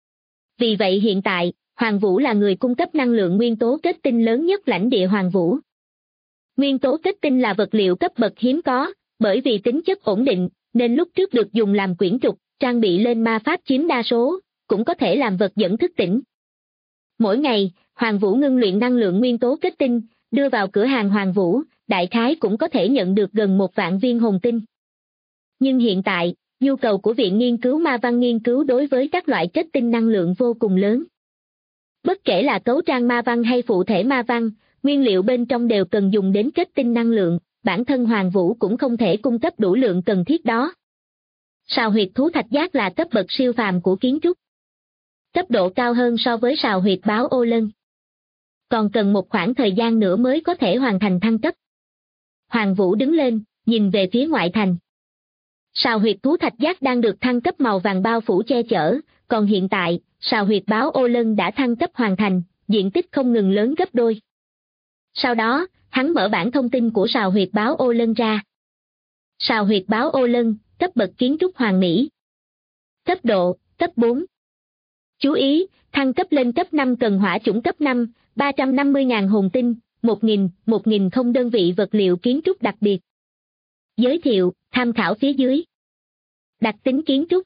Vì vậy hiện tại, Hoàng Vũ là người cung cấp năng lượng nguyên tố kết tinh lớn nhất lãnh địa Hoàng Vũ. Nguyên tố kết tinh là vật liệu cấp bậc hiếm có, bởi vì tính chất ổn định, nên lúc trước được dùng làm quyển trục, trang bị lên ma pháp chiếm đa số, cũng có thể làm vật dẫn thức tỉnh. Mỗi ngày, Hoàng Vũ ngưng luyện năng lượng nguyên tố kết tinh, đưa vào cửa hàng Hoàng Vũ, đại khái cũng có thể nhận được gần 1 vạn viên hồn tinh. Nhưng hiện tại, nhu cầu của Viện Nghiên cứu Ma Văn nghiên cứu đối với các loại kết tinh năng lượng vô cùng lớn. Bất kể là cấu trang ma văn hay phụ thể ma văn, nguyên liệu bên trong đều cần dùng đến kết tinh năng lượng, bản thân Hoàng Vũ cũng không thể cung cấp đủ lượng cần thiết đó. Sào huyệt thú thạch giác là cấp bậc siêu phàm của kiến trúc. Cấp độ cao hơn so với sào huyệt báo Ô Lân. Còn cần một khoảng thời gian nữa mới có thể hoàn thành thăng cấp. Hoàng Vũ đứng lên, nhìn về phía ngoại thành. Sào huyệt thú thạch giác đang được thăng cấp màu vàng bao phủ che chở, còn hiện tại, sào huyệt báo Ô Lân đã thăng cấp hoàn thành, diện tích không ngừng lớn gấp đôi. Sau đó, hắn mở bản thông tin của sào huyệt báo Ô Lân ra. Sào huyệt báo Ô Lân, cấp bậc kiến trúc hoàn mỹ. Cấp độ, cấp 4. Chú ý, thăng cấp lên cấp 5 cần hỏa chủng cấp 5, 350.000 hồn tinh, 1.000 không đơn vị vật liệu kiến trúc đặc biệt. Giới thiệu, tham khảo phía dưới. Đặc tính kiến trúc.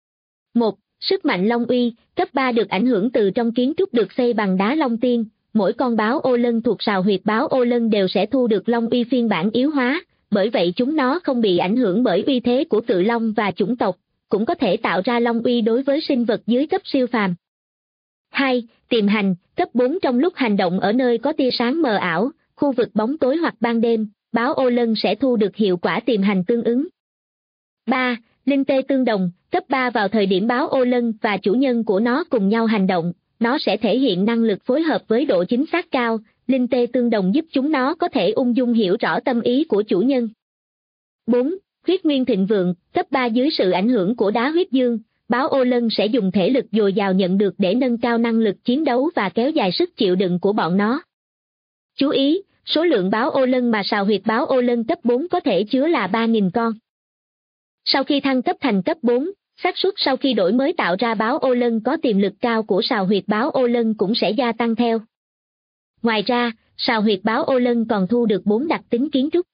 1. Sức mạnh Long Uy, cấp 3 được ảnh hưởng từ trong kiến trúc được xây bằng đá Long Tiên, mỗi con báo Ô Lân thuộc sào huyệt báo Ô Lân đều sẽ thu được Long Uy phiên bản yếu hóa, bởi vậy chúng nó không bị ảnh hưởng bởi uy thế của cự long và chủng tộc, cũng có thể tạo ra Long Uy đối với sinh vật dưới cấp siêu phàm. 2. Tiềm hành, cấp 4 trong lúc hành động ở nơi có tia sáng mờ ảo, khu vực bóng tối hoặc ban đêm, báo Ô Lân sẽ thu được hiệu quả tiềm hành tương ứng. 3. Linh tê tương đồng, cấp 3 vào thời điểm báo Ô Lân và chủ nhân của nó cùng nhau hành động, nó sẽ thể hiện năng lực phối hợp với độ chính xác cao, linh tê tương đồng giúp chúng nó có thể ung dung hiểu rõ tâm ý của chủ nhân. 4. Huyết nguyên thịnh vượng, cấp 3 dưới sự ảnh hưởng của đá huyết dương, báo ô lân sẽ dùng thể lực dồi dào nhận được để nâng cao năng lực chiến đấu và kéo dài sức chịu đựng của bọn nó. Chú ý, số lượng báo ô lân mà sào huyệt báo ô lân cấp 4 có thể chứa là 3.000 con. Sau khi thăng cấp thành cấp 4, xác suất sau khi đổi mới tạo ra báo ô lân có tiềm lực cao của sào huyệt báo ô lân cũng sẽ gia tăng theo. Ngoài ra, sào huyệt báo ô lân còn thu được 4 đặc tính kiến trúc.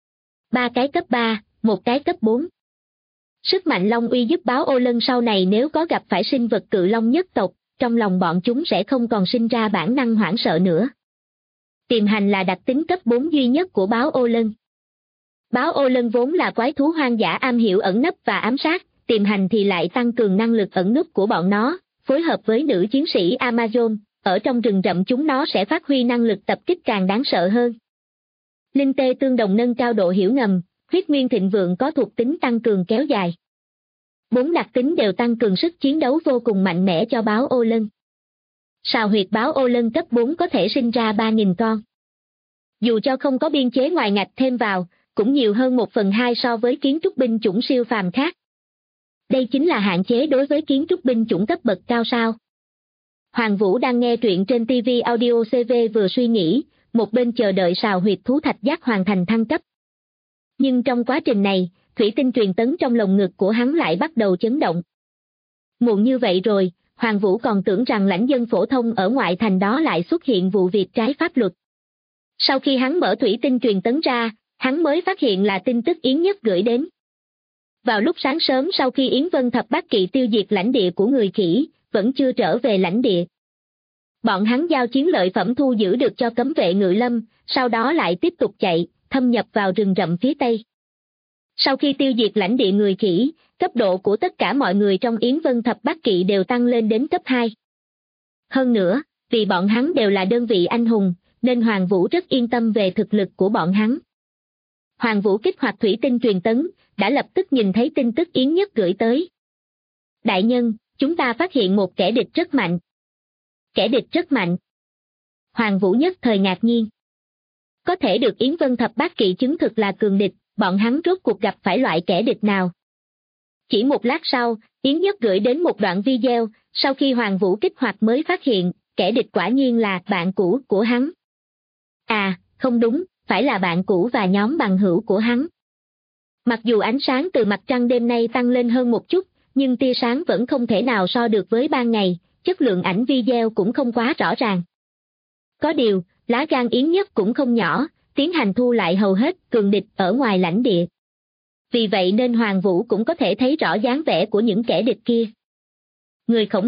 3 cái cấp 3, 1 cái cấp 4. Sức mạnh long uy giúp báo ô lân sau này nếu có gặp phải sinh vật cự long nhất tộc, trong lòng bọn chúng sẽ không còn sinh ra bản năng hoảng sợ nữa. Tiềm hành là đặc tính cấp 4 duy nhất của báo ô lân. Báo ô lân vốn là quái thú hoang dã am hiểu ẩn nấp và ám sát, tiềm hành thì lại tăng cường năng lực ẩn núp của bọn nó, phối hợp với nữ chiến sĩ Amazon, ở trong rừng rậm chúng nó sẽ phát huy năng lực tập kích càng đáng sợ hơn. Linh tê tương đồng nâng cao độ hiểu ngầm, huyết nguyên thịnh vượng có thuộc tính tăng cường kéo dài. 4 đặc tính đều tăng cường sức chiến đấu vô cùng mạnh mẽ cho báo ô lân. Sào huyệt báo ô lân cấp 4 có thể sinh ra 3.000 con. Dù cho không có biên chế ngoài ngạch thêm vào, cũng nhiều hơn 1/2 so với kiến trúc binh chủng siêu phàm khác. Đây chính là hạn chế đối với kiến trúc binh chủng cấp bậc cao sao. Hoàng Vũ đang nghe truyện trên TV Audio CV vừa suy nghĩ, một bên chờ đợi sào huyệt thú thạch giác hoàn thành thăng cấp. Nhưng trong quá trình này, thủy tinh truyền tấn trong lồng ngực của hắn lại bắt đầu chấn động. Muộn như vậy rồi, Hoàng Vũ còn tưởng rằng lãnh dân phổ thông ở ngoại thành đó lại xuất hiện vụ việc trái pháp luật. Sau khi hắn mở thủy tinh truyền tấn ra, hắn mới phát hiện là tin tức Yến Nhất gửi đến. Vào lúc sáng sớm sau khi Yến Vân Thập Bát Kỵ tiêu diệt lãnh địa của người khỉ, vẫn chưa trở về lãnh địa. Bọn hắn giao chiến lợi phẩm thu giữ được cho cấm vệ ngự lâm, sau đó lại tiếp tục chạy, thâm nhập vào rừng rậm phía tây. Sau khi tiêu diệt lãnh địa người khỉ, cấp độ của tất cả mọi người trong Yến Vân Thập Bát Kỵ đều tăng lên đến cấp 2. Hơn nữa, vì bọn hắn đều là đơn vị anh hùng, nên Hoàng Vũ rất yên tâm về thực lực của bọn hắn. Hoàng Vũ kích hoạt thủy tinh truyền tấn, đã lập tức nhìn thấy tin tức Yến Nhất gửi tới. Đại nhân, chúng ta phát hiện một kẻ địch rất mạnh. Kẻ địch rất mạnh. Hoàng Vũ nhất thời ngạc nhiên. Có thể được Yến Vân Thập Bát Kỵ chứng thực là cường địch, bọn hắn rốt cuộc gặp phải loại kẻ địch nào? Chỉ một lát sau, Yến Nhất gửi đến một đoạn video, sau khi Hoàng Vũ kích hoạt mới phát hiện, kẻ địch quả nhiên là bạn cũ của hắn. À, không đúng, phải là bạn cũ và nhóm bằng hữu của hắn. Mặc dù ánh sáng từ mặt trăng đêm nay tăng lên hơn một chút, nhưng tia sáng vẫn không thể nào so được với ban ngày, chất lượng ảnh video cũng không quá rõ ràng. Có điều, lá gan Yến Nhất cũng không nhỏ, tiến hành thu lại hầu hết cường địch ở ngoài lãnh địa. Vì vậy nên Hoàng Vũ cũng có thể thấy rõ dáng vẻ của những kẻ địch kia. Người khổng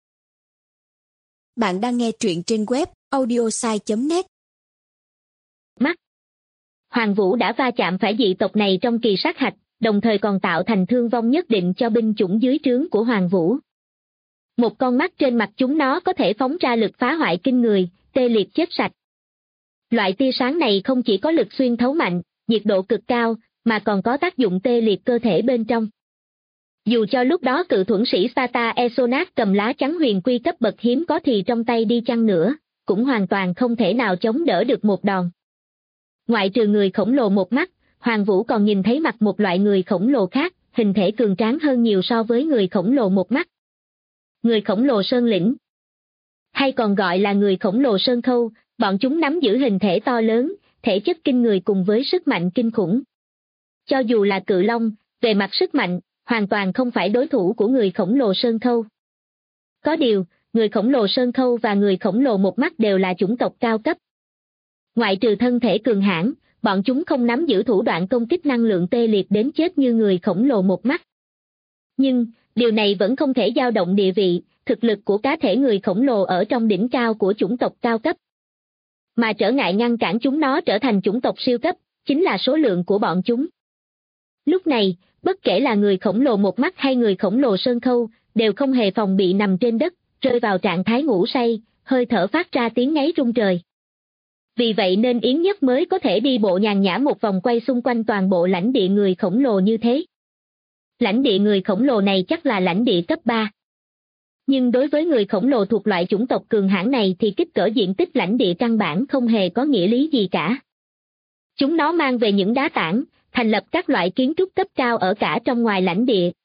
Bạn đang nghe truyện trên web audiosai.net. Mắt. Hoàng Vũ đã va chạm phải dị tộc này trong kỳ sát hạch, đồng thời còn tạo thành thương vong nhất định cho binh chủng dưới trướng của Hoàng Vũ. Một con mắt trên mặt chúng nó có thể phóng ra lực phá hoại kinh người, tê liệt chết sạch. Loại tia sáng này không chỉ có lực xuyên thấu mạnh, nhiệt độ cực cao, mà còn có tác dụng tê liệt cơ thể bên trong. Dù cho lúc đó cự thuẫn sĩ Sata Esonat cầm lá chắn huyền quy cấp bậc hiếm có thì trong tay đi chăng nữa, cũng hoàn toàn không thể nào chống đỡ được một đòn. Ngoại trừ người khổng lồ một mắt, Hoàng Vũ còn nhìn thấy mặt một loại người khổng lồ khác, hình thể cường tráng hơn nhiều so với người khổng lồ một mắt. Người khổng lồ sơn lĩnh, hay còn gọi là người khổng lồ sơn khâu, bọn chúng nắm giữ hình thể to lớn, thể chất kinh người cùng với sức mạnh kinh khủng. Cho dù là cự long, về mặt sức mạnh, hoàn toàn không phải đối thủ của người khổng lồ sơn khâu. Có điều, người khổng lồ sơn khâu và người khổng lồ một mắt đều là chủng tộc cao cấp. Ngoại trừ thân thể cường hãn, bọn chúng không nắm giữ thủ đoạn công kích năng lượng tê liệt đến chết như người khổng lồ một mắt. Nhưng, điều này vẫn không thể dao động địa vị, thực lực của cá thể người khổng lồ ở trong đỉnh cao của chủng tộc cao cấp. Mà trở ngại ngăn cản chúng nó trở thành chủng tộc siêu cấp, chính là số lượng của bọn chúng. Lúc này, bất kể là người khổng lồ một mắt hay người khổng lồ sơn khâu, đều không hề phòng bị nằm trên đất, rơi vào trạng thái ngủ say, hơi thở phát ra tiếng ngáy rung trời. Vì vậy nên Yến Nhất mới có thể đi bộ nhàn nhã một vòng quay xung quanh toàn bộ lãnh địa người khổng lồ như thế. Lãnh địa người khổng lồ này chắc là lãnh địa cấp 3. Nhưng đối với người khổng lồ thuộc loại chủng tộc cường hãn này thì kích cỡ diện tích lãnh địa căn bản không hề có nghĩa lý gì cả. Chúng nó mang về những đá tảng, thành lập các loại kiến trúc cấp cao ở cả trong ngoài lãnh địa,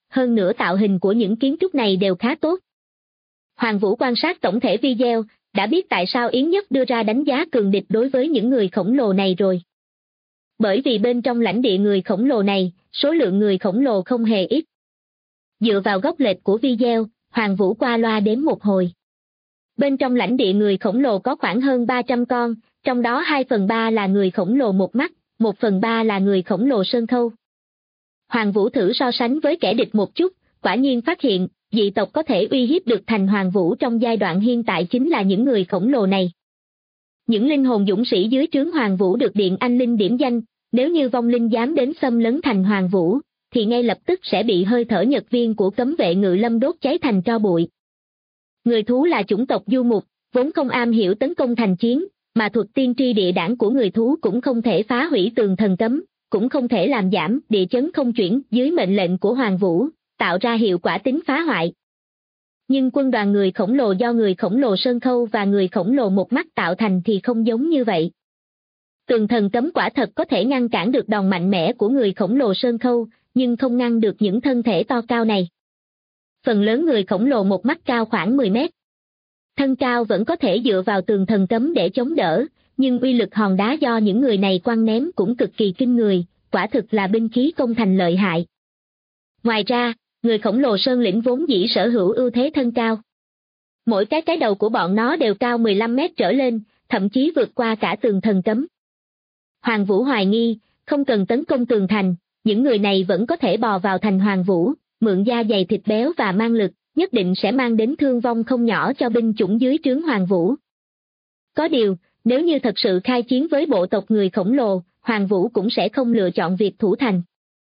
hơn nữa tạo hình của những kiến trúc này đều khá tốt. Hoàng Vũ quan sát tổng thể video, đã biết tại sao Yến Nhất đưa ra đánh giá cường địch đối với những người khổng lồ này rồi. Bởi vì bên trong lãnh địa người khổng lồ này, số lượng người khổng lồ không hề ít. Dựa vào góc lệch của video, Hoàng Vũ qua loa đếm một hồi. Bên trong lãnh địa người khổng lồ có khoảng hơn 300 con, trong đó 2/3 là người khổng lồ một mắt, 1/3 là người khổng lồ sơn khâu. Hoàng Vũ thử so sánh với kẻ địch một chút, quả nhiên phát hiện, dị tộc có thể uy hiếp được thành Hoàng Vũ trong giai đoạn hiện tại chính là những người khổng lồ này. Những linh hồn dũng sĩ dưới trướng Hoàng Vũ được Điện Anh Linh điểm danh, nếu như vong linh dám đến xâm lấn thành Hoàng Vũ, thì ngay lập tức sẽ bị hơi thở nhật viên của cấm vệ Ngự Lâm đốt cháy thành tro bụi. Người thú là chủng tộc du mục, vốn không am hiểu tấn công thành chiến, mà thuật tiên tri địa đảng của người thú cũng không thể phá hủy tường thần cấm, cũng không thể làm giảm địa chấn không chuyển dưới mệnh lệnh của Hoàng Vũ, tạo ra hiệu quả tính phá hoại. Nhưng quân đoàn người khổng lồ do người khổng lồ sơn khâu và người khổng lồ một mắt tạo thành thì không giống như vậy. Tường thần cấm quả thật có thể ngăn cản được đòn mạnh mẽ của người khổng lồ sơn khâu, nhưng không ngăn được những thân thể to cao này. Phần lớn người khổng lồ một mắt cao khoảng 10 mét. Thân cao vẫn có thể dựa vào tường thần cấm để chống đỡ, nhưng uy lực hòn đá do những người này quăng ném cũng cực kỳ kinh người, quả thực là binh khí công thành lợi hại. Ngoài ra, người khổng lồ sơn lĩnh vốn dĩ sở hữu ưu thế thân cao. Mỗi cái đầu của bọn nó đều cao 15 mét trở lên, thậm chí vượt qua cả tường thần cấm. Hoàng Vũ hoài nghi, không cần tấn công tường thành, những người này vẫn có thể bò vào thành Hoàng Vũ, mượn da dày thịt béo và mang lực, nhất định sẽ mang đến thương vong không nhỏ cho binh chủng dưới trướng Hoàng Vũ. Có điều, nếu như thật sự khai chiến với bộ tộc người khổng lồ, Hoàng Vũ cũng sẽ không lựa chọn việc thủ thành.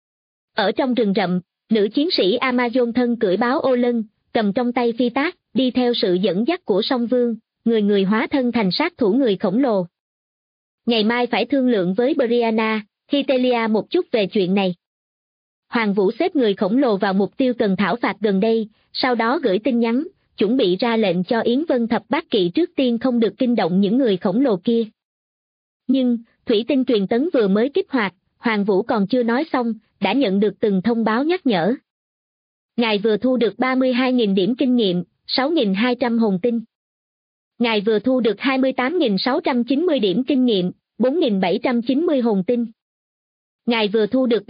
Ở trong rừng rậm, nữ chiến sĩ Amazon thân cưỡi báo ô lân, cầm trong tay phi tác, đi theo sự dẫn dắt của Song Vương, người hóa thân thành sát thủ người khổng lồ. Ngày mai phải thương lượng với Brianna, Hitelia một chút về chuyện này. Hoàng Vũ xếp người khổng lồ vào mục tiêu cần thảo phạt gần đây, sau đó gửi tin nhắn, chuẩn bị ra lệnh cho Yến Vân Thập Bát Kỵ trước tiên không được kinh động những người khổng lồ kia. Nhưng, thủy tinh truyền tấn vừa mới kích hoạt, Hoàng Vũ còn chưa nói xong, đã nhận được từng thông báo nhắc nhở. Ngài vừa thu được 32.000 điểm kinh nghiệm, 6.200 hồn tinh. Ngài vừa thu được 28.690 điểm kinh nghiệm, 4.790 hồn tinh. Ngài vừa thu được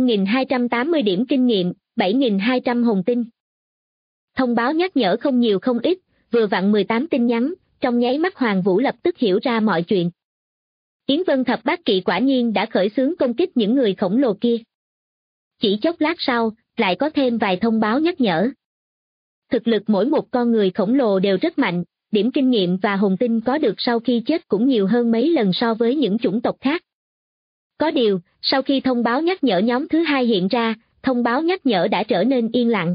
35.280 điểm kinh nghiệm, 7.200 hồn tinh. Thông báo nhắc nhở không nhiều không ít, vừa vặn 18 tin nhắn, trong nháy mắt Hoàng Vũ lập tức hiểu ra mọi chuyện. Yến Vân Thập Bát Kỵ quả nhiên đã khởi xướng công kích những người khổng lồ kia. Chỉ chốc lát sau, lại có thêm vài thông báo nhắc nhở. Thực lực mỗi một con người khổng lồ đều rất mạnh, điểm kinh nghiệm và hồn tinh có được sau khi chết cũng nhiều hơn mấy lần so với những chủng tộc khác. Có điều, sau khi thông báo nhắc nhở nhóm thứ hai hiện ra, thông báo nhắc nhở đã trở nên yên lặng.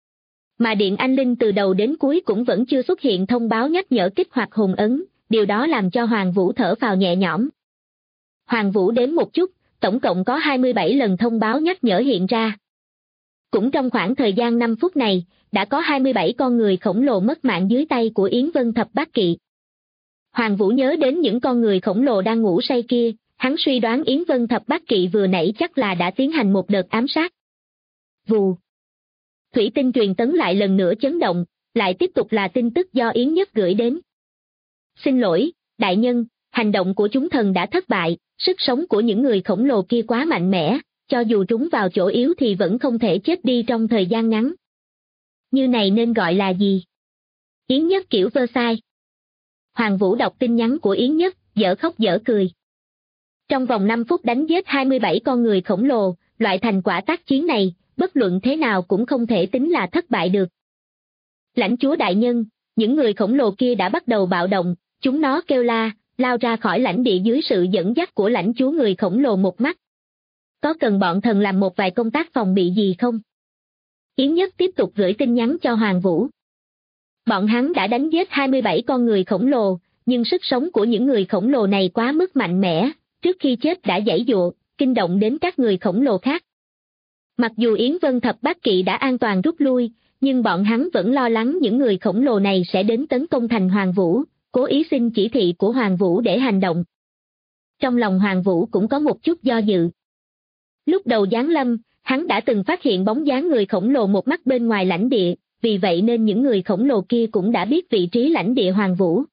Mà Điện Anh Linh từ đầu đến cuối cũng vẫn chưa xuất hiện thông báo nhắc nhở kích hoạt hồn ấn, điều đó làm cho Hoàng Vũ thở phào nhẹ nhõm. Hoàng Vũ đếm một chút, tổng cộng có 27 lần thông báo nhắc nhở hiện ra. Cũng trong khoảng thời gian 5 phút này, đã có 27 con người khổng lồ mất mạng dưới tay của Yến Vân Thập Bát Kỵ. Hoàng Vũ nhớ đến những con người khổng lồ đang ngủ say kia, hắn suy đoán Yến Vân Thập Bát Kỵ vừa nãy chắc là đã tiến hành một đợt ám sát. Vù. Thủy tinh truyền tấn lại lần nữa chấn động, lại tiếp tục là tin tức do Yến Nhất gửi đến. Xin lỗi, đại nhân, hành động của chúng thần đã thất bại, sức sống của những người khổng lồ kia quá mạnh mẽ, cho dù trúng vào chỗ yếu thì vẫn không thể chết đi trong thời gian ngắn. Như này nên gọi là gì? Yến Nhất kiểu Versailles. Hoàng Vũ đọc tin nhắn của Yến Nhất, dở khóc dở cười. Trong vòng 5 phút đánh giết 27 con người khổng lồ, loại thành quả tác chiến này, bất luận thế nào cũng không thể tính là thất bại được. Lãnh chúa đại nhân, những người khổng lồ kia đã bắt đầu bạo động, chúng nó kêu la, lao ra khỏi lãnh địa dưới sự dẫn dắt của lãnh chúa người khổng lồ một mắt. Có cần bọn thần làm một vài công tác phòng bị gì không? Yến Nhất tiếp tục gửi tin nhắn cho Hoàng Vũ. Bọn hắn đã đánh giết 27 con người khổng lồ, nhưng sức sống của những người khổng lồ này quá mức mạnh mẽ, trước khi chết đã giãy giụa, kinh động đến các người khổng lồ khác. Mặc dù Yến Vân Thập Bát Kỵ đã an toàn rút lui, nhưng bọn hắn vẫn lo lắng những người khổng lồ này sẽ đến tấn công thành Hoàng Vũ, cố ý xin chỉ thị của Hoàng Vũ để hành động. Trong lòng Hoàng Vũ cũng có một chút do dự. Lúc đầu giáng lâm, hắn đã từng phát hiện bóng dáng người khổng lồ một mắt bên ngoài lãnh địa, vì vậy nên những người khổng lồ kia cũng đã biết vị trí lãnh địa Hoàng Vũ.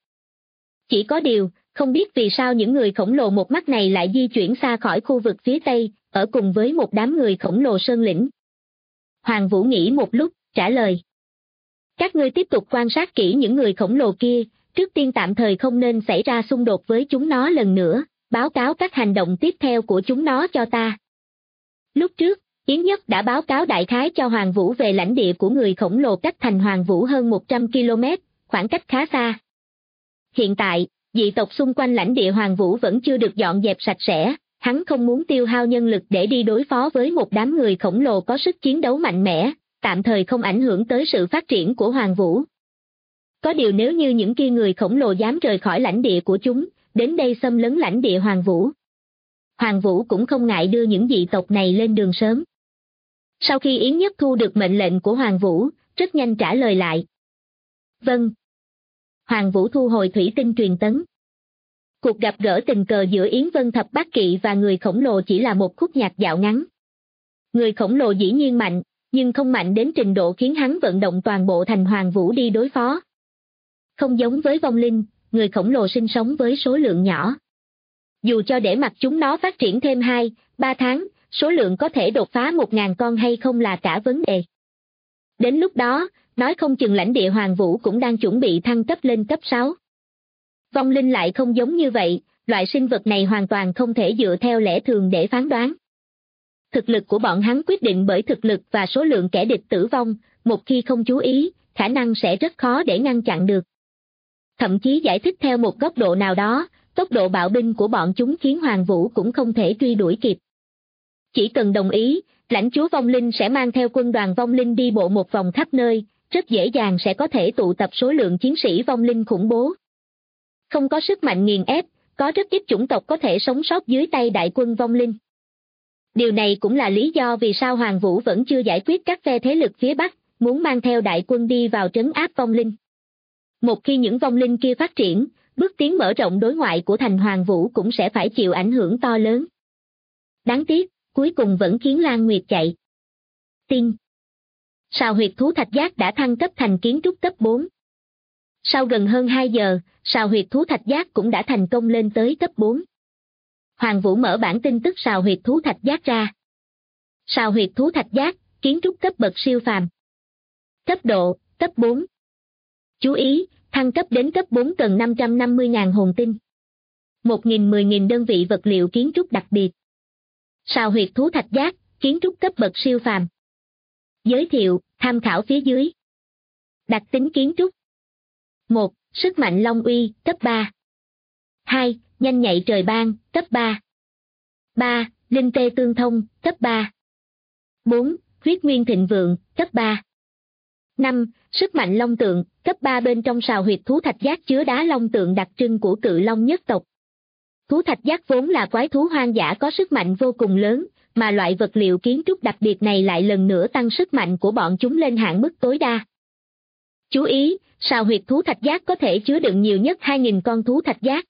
Chỉ có điều, không biết vì sao những người khổng lồ một mắt này lại di chuyển xa khỏi khu vực phía Tây, ở cùng với một đám người khổng lồ sơn lĩnh. Hoàng Vũ nghĩ một lúc, trả lời. Các ngươi tiếp tục quan sát kỹ những người khổng lồ kia, trước tiên tạm thời không nên xảy ra xung đột với chúng nó lần nữa, báo cáo các hành động tiếp theo của chúng nó cho ta. Lúc trước, Yến Nhất đã báo cáo đại khái cho Hoàng Vũ về lãnh địa của người khổng lồ cách thành Hoàng Vũ hơn 100 km, khoảng cách khá xa. Hiện tại, dị tộc xung quanh lãnh địa Hoàng Vũ vẫn chưa được dọn dẹp sạch sẽ, hắn không muốn tiêu hao nhân lực để đi đối phó với một đám người khổng lồ có sức chiến đấu mạnh mẽ, tạm thời không ảnh hưởng tới sự phát triển của Hoàng Vũ. Có điều nếu như những kia người khổng lồ dám rời khỏi lãnh địa của chúng, đến đây xâm lấn lãnh địa Hoàng Vũ, Hoàng Vũ cũng không ngại đưa những dị tộc này lên đường sớm. Sau khi Yến Nhất thu được mệnh lệnh của Hoàng Vũ, rất nhanh trả lời lại. Vâng. Hoàng Vũ thu hồi thủy tinh truyền tấn. Cuộc gặp gỡ tình cờ giữa Yến Vân Thập Bát Kỵ và người khổng lồ chỉ là một khúc nhạc dạo ngắn. Người khổng lồ dĩ nhiên mạnh, nhưng không mạnh đến trình độ khiến hắn vận động toàn bộ thành Hoàng Vũ đi đối phó. Không giống với vong linh, người khổng lồ sinh sống với số lượng nhỏ. Dù cho để mặc chúng nó phát triển thêm 2-3 tháng, số lượng có thể đột phá 1.000 con hay không là cả vấn đề. Đến lúc đó, nói không chừng lãnh địa Hoàng Vũ cũng đang chuẩn bị thăng cấp lên cấp 6. Vong linh lại không giống như vậy, loại sinh vật này hoàn toàn không thể dựa theo lẽ thường để phán đoán. Thực lực của bọn hắn quyết định bởi thực lực và số lượng kẻ địch tử vong, một khi không chú ý, khả năng sẽ rất khó để ngăn chặn được. Thậm chí giải thích theo một góc độ nào đó, tốc độ bạo binh của bọn chúng khiến Hoàng Vũ cũng không thể truy đuổi kịp. Chỉ cần đồng ý, lãnh chúa vong linh sẽ mang theo quân đoàn vong linh đi bộ một vòng khắp nơi, rất dễ dàng sẽ có thể tụ tập số lượng chiến sĩ vong linh khủng bố. Không có sức mạnh nghiền ép, có rất ít chủng tộc có thể sống sót dưới tay đại quân vong linh. Điều này cũng là lý do vì sao Hoàng Vũ vẫn chưa giải quyết các phe thế lực phía Bắc, muốn mang theo đại quân đi vào trấn áp vong linh. Một khi những vong linh kia phát triển, bước tiến mở rộng đối ngoại của thành Hoàng Vũ cũng sẽ phải chịu ảnh hưởng to lớn. Đáng tiếc, cuối cùng vẫn khiến Lan Nguyệt chạy. Tin. Sào huyệt thú thạch giác đã thăng cấp thành kiến trúc cấp 4. Sau gần hơn 2 giờ, sào huyệt thú thạch giác cũng đã thành công lên tới cấp 4. Hoàng Vũ mở bản tin tức sào huyệt thú thạch giác ra. Sào huyệt thú thạch giác, kiến trúc cấp bậc siêu phàm. Cấp độ, cấp 4. Chú ý, thăng cấp đến cấp 4 cần 550.000 hồn tinh. 1.000-10.000 đơn vị vật liệu kiến trúc đặc biệt. Sào huyệt thú thạch giác, kiến trúc cấp bậc siêu phàm. Giới thiệu, tham khảo phía dưới. Đặc tính kiến trúc. 1. Sức mạnh Long Uy, cấp 3. 2. Nhanh nhạy trời ban, cấp 3. 3. Linh tê tương thông, cấp 3. 4. Huyết nguyên thịnh vượng, cấp 3. 5. Sức mạnh long tượng, cấp 3 bên trong sào huyệt thú thạch giác chứa đá long tượng đặc trưng của cự long nhất tộc. Thú thạch giác vốn là quái thú hoang dã có sức mạnh vô cùng lớn, mà loại vật liệu kiến trúc đặc biệt này lại lần nữa tăng sức mạnh của bọn chúng lên hạn mức tối đa. Chú ý, sào huyệt thú thạch giác có thể chứa đựng nhiều nhất 2.000 con thú thạch giác.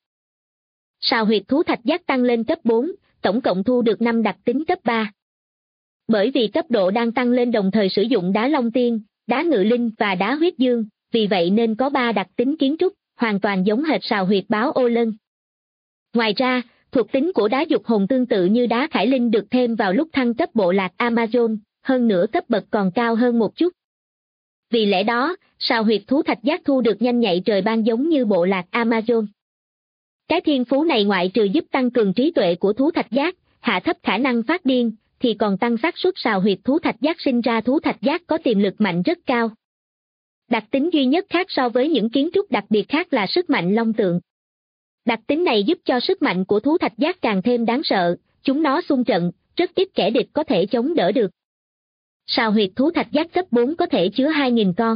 Sào huyệt thú thạch giác tăng lên cấp 4, tổng cộng thu được 5 đặc tính cấp 3. Bởi vì cấp độ đang tăng lên đồng thời sử dụng đá long tiên, đá ngự linh và đá huyết dương, vì vậy nên có 3 đặc tính kiến trúc, hoàn toàn giống hệt sào huyệt báo ô lân. Ngoài ra, thuộc tính của đá dục hồn tương tự như đá khải linh được thêm vào lúc thăng cấp bộ lạc Amazon, hơn nữa cấp bậc còn cao hơn một chút. Vì lẽ đó, sào huyệt thú thạch giác thu được nhanh nhạy trời ban giống như bộ lạc Amazon. Cái thiên phú này ngoại trừ giúp tăng cường trí tuệ của thú thạch giác, hạ thấp khả năng phát điên, thì còn tăng xác suất sào huyệt thú thạch giác sinh ra thú thạch giác có tiềm lực mạnh rất cao. Đặc tính duy nhất khác so với những kiến trúc đặc biệt khác là sức mạnh long tượng. Đặc tính này giúp cho sức mạnh của thú thạch giác càng thêm đáng sợ, chúng nó xung trận, rất ít kẻ địch có thể chống đỡ được. Sào huyệt thú thạch giác cấp 4 có thể chứa 2.000 con.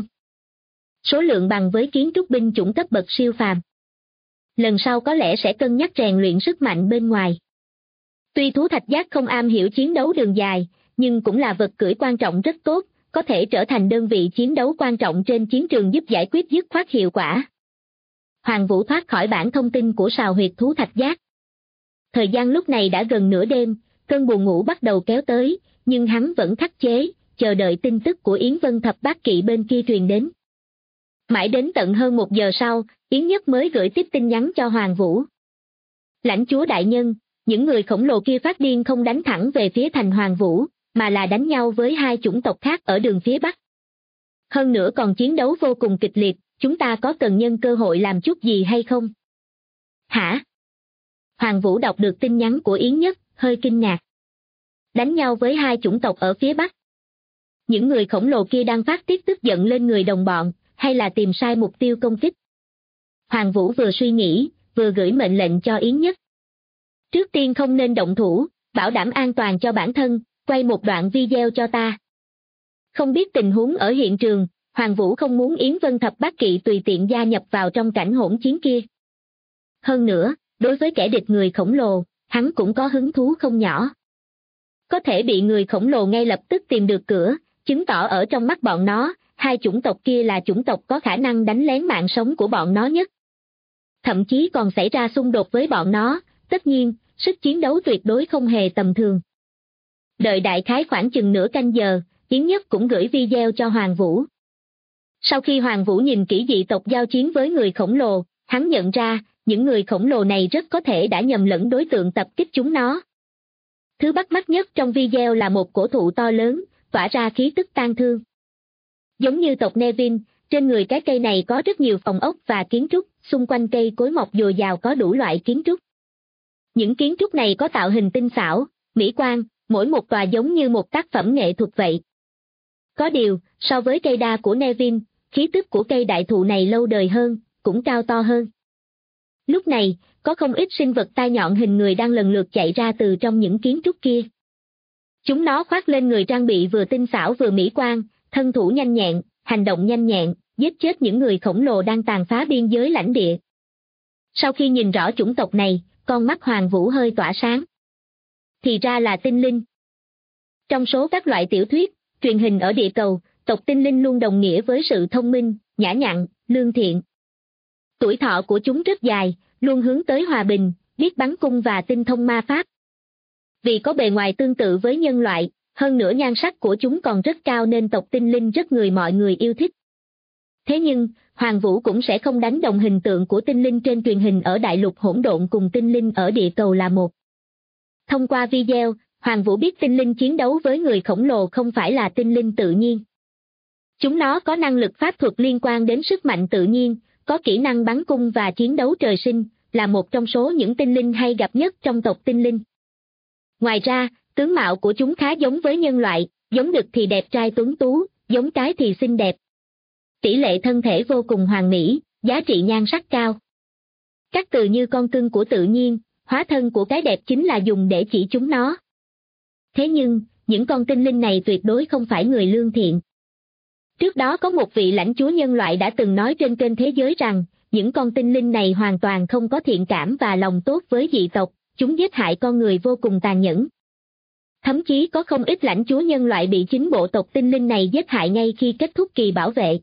Số lượng bằng với kiến trúc binh chủng cấp bậc siêu phàm. Lần sau có lẽ sẽ cân nhắc rèn luyện sức mạnh bên ngoài. Tuy thú thạch giác không am hiểu chiến đấu đường dài, nhưng cũng là vật cưỡi quan trọng rất tốt, có thể trở thành đơn vị chiến đấu quan trọng trên chiến trường giúp giải quyết dứt khoát hiệu quả. Hoàng Vũ thoát khỏi bản thông tin của sào huyệt thú thạch giác. Thời gian lúc này đã gần nửa đêm, cơn buồn ngủ bắt đầu kéo tới, nhưng hắn vẫn khắc chế, chờ đợi tin tức của Yến Vân Thập Bát Kỵ bên kia truyền đến. Mãi đến tận hơn 1 giờ sau, Yến Nhất mới gửi tiếp tin nhắn cho Hoàng Vũ. Lãnh chúa đại nhân, những người khổng lồ kia phát điên không đánh thẳng về phía thành Hoàng Vũ, mà là đánh nhau với 2 chủng tộc khác ở đường phía Bắc. Hơn nữa còn chiến đấu vô cùng kịch liệt, chúng ta có cần nhân cơ hội làm chút gì hay không? Hả? Hoàng Vũ đọc được tin nhắn của Yến Nhất, hơi kinh ngạc. Đánh nhau với 2 chủng tộc ở phía Bắc. Những người khổng lồ kia đang phát tiết tức giận lên người đồng bọn, hay là tìm sai mục tiêu công kích? Hoàng Vũ vừa suy nghĩ, vừa gửi mệnh lệnh cho Yến Nhất. Trước tiên không nên động thủ, bảo đảm an toàn cho bản thân, quay một đoạn video cho ta. Không biết tình huống ở hiện trường, Hoàng Vũ không muốn Yến Vân Thập Bát Kỵ tùy tiện gia nhập vào trong cảnh hỗn chiến kia. Hơn nữa, đối với kẻ địch người khổng lồ, hắn cũng có hứng thú không nhỏ. Có thể bị người khổng lồ ngay lập tức tìm được cửa, chứng tỏ ở trong mắt bọn nó, 2 chủng tộc kia là chủng tộc có khả năng đánh lén mạng sống của bọn nó nhất. Thậm chí còn xảy ra xung đột với bọn nó, tất nhiên, sức chiến đấu tuyệt đối không hề tầm thường. Đợi đại khái khoảng chừng nửa canh giờ, Yến Nhất cũng gửi video cho Hoàng Vũ. Sau khi Hoàng Vũ nhìn kỹ dị tộc giao chiến với người khổng lồ, hắn nhận ra, những người khổng lồ này rất có thể đã nhầm lẫn đối tượng tập kích chúng nó. Thứ bắt mắt nhất trong video là một cổ thụ to lớn, tỏa ra khí tức tang thương. Giống như tộc Nevin, trên người cái cây này có rất nhiều phòng ốc và kiến trúc, xung quanh cây cối mọc dồi dào có đủ loại kiến trúc. Những kiến trúc này có tạo hình tinh xảo, mỹ quan, mỗi một tòa giống như một tác phẩm nghệ thuật vậy. Có điều, so với cây đa của Nevin, khí tức của cây đại thụ này lâu đời hơn, cũng cao to hơn. Lúc này, có không ít sinh vật tai nhọn hình người đang lần lượt chạy ra từ trong những kiến trúc kia. Chúng nó khoác lên người trang bị vừa tinh xảo vừa mỹ quan, thân thủ nhanh nhẹn, hành động nhanh nhẹn, giết chết những người khổng lồ đang tàn phá biên giới lãnh địa. Sau khi nhìn rõ chủng tộc này, con mắt Hoàng Vũ hơi tỏa sáng. Thì ra là tinh linh. Trong số các loại tiểu thuyết, truyền hình ở địa cầu, tộc tinh linh luôn đồng nghĩa với sự thông minh, nhã nhặn, lương thiện. Tuổi thọ của chúng rất dài, luôn hướng tới hòa bình, biết bắn cung và tinh thông ma pháp. Vì có bề ngoài tương tự với nhân loại, hơn nữa nhan sắc của chúng còn rất cao nên tộc tinh linh rất mọi người yêu thích. Thế nhưng, Hoàng Vũ cũng sẽ không đánh đồng hình tượng của tinh linh trên truyền hình ở đại lục hỗn độn cùng tinh linh ở địa cầu là một. Thông qua video, Hoàng Vũ biết tinh linh chiến đấu với người khổng lồ không phải là tinh linh tự nhiên. Chúng nó có năng lực pháp thuật liên quan đến sức mạnh tự nhiên, có kỹ năng bắn cung và chiến đấu trời sinh, là một trong số những tinh linh hay gặp nhất trong tộc tinh linh. Ngoài ra, tướng mạo của chúng khá giống với nhân loại, giống đực thì đẹp trai tuấn tú, giống cái thì xinh đẹp. Tỷ lệ thân thể vô cùng hoàn mỹ, giá trị nhan sắc cao. Các từ như con cưng của tự nhiên, hóa thân của cái đẹp chính là dùng để chỉ chúng nó. Thế nhưng, những con tinh linh này tuyệt đối không phải người lương thiện. Trước đó có một vị lãnh chúa nhân loại đã từng nói trên kênh thế giới rằng, những con tinh linh này hoàn toàn không có thiện cảm và lòng tốt với dị tộc, chúng giết hại con người vô cùng tàn nhẫn. Thậm chí có không ít lãnh chúa nhân loại bị chính bộ tộc tinh linh này giết hại ngay khi kết thúc kỳ bảo vệ.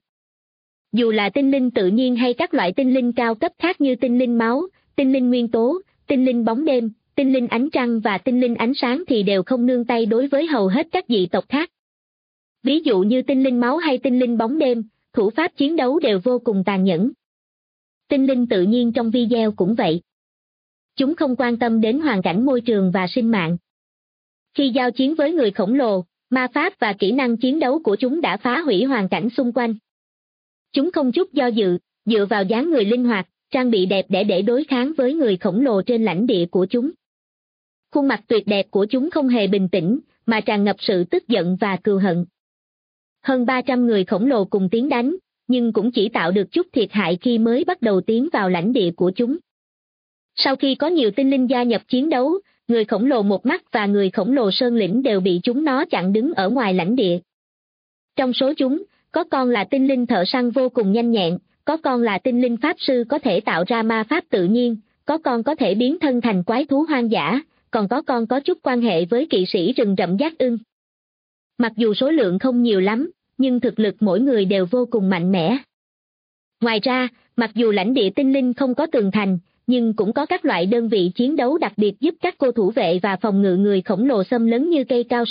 Dù là tinh linh tự nhiên hay các loại tinh linh cao cấp khác như tinh linh máu, tinh linh nguyên tố, tinh linh bóng đêm, tinh linh ánh trăng và tinh linh ánh sáng thì đều không nương tay đối với hầu hết các dị tộc khác. Ví dụ như tinh linh máu hay tinh linh bóng đêm, thủ pháp chiến đấu đều vô cùng tàn nhẫn. Tinh linh tự nhiên trong video cũng vậy. Chúng không quan tâm đến hoàn cảnh môi trường và sinh mạng. Khi giao chiến với người khổng lồ, ma pháp và kỹ năng chiến đấu của chúng đã phá hủy hoàn cảnh xung quanh. Chúng không chút do dự, dựa vào dáng người linh hoạt, trang bị đẹp để đối kháng với người khổng lồ trên lãnh địa của chúng. Khuôn mặt tuyệt đẹp của chúng không hề bình tĩnh, mà tràn ngập sự tức giận và cừu hận. Hơn 300 người khổng lồ cùng tiến đánh, nhưng cũng chỉ tạo được chút thiệt hại khi mới bắt đầu tiến vào lãnh địa của chúng. Sau khi có nhiều tinh linh gia nhập chiến đấu, người khổng lồ một mắt và người khổng lồ sơn lĩnh đều bị chúng nó chặn đứng ở ngoài lãnh địa. Trong số chúng, có con là tinh linh thợ săn vô cùng nhanh nhẹn, có con là tinh linh pháp sư có thể tạo ra ma pháp tự nhiên, có con có thể biến thân thành quái thú hoang dã, còn có con có chút quan hệ với kỵ sĩ rừng rậm giác ưng. Mặc dù số lượng không nhiều lắm, nhưng thực lực mỗi người đều vô cùng mạnh mẽ. Ngoài ra, mặc dù lãnh địa tinh linh không có tường thành, nhưng cũng có các loại đơn vị chiến đấu đặc biệt giúp các cô thủ vệ và phòng ngự người khổng lồ xâm lấn như cây cao su,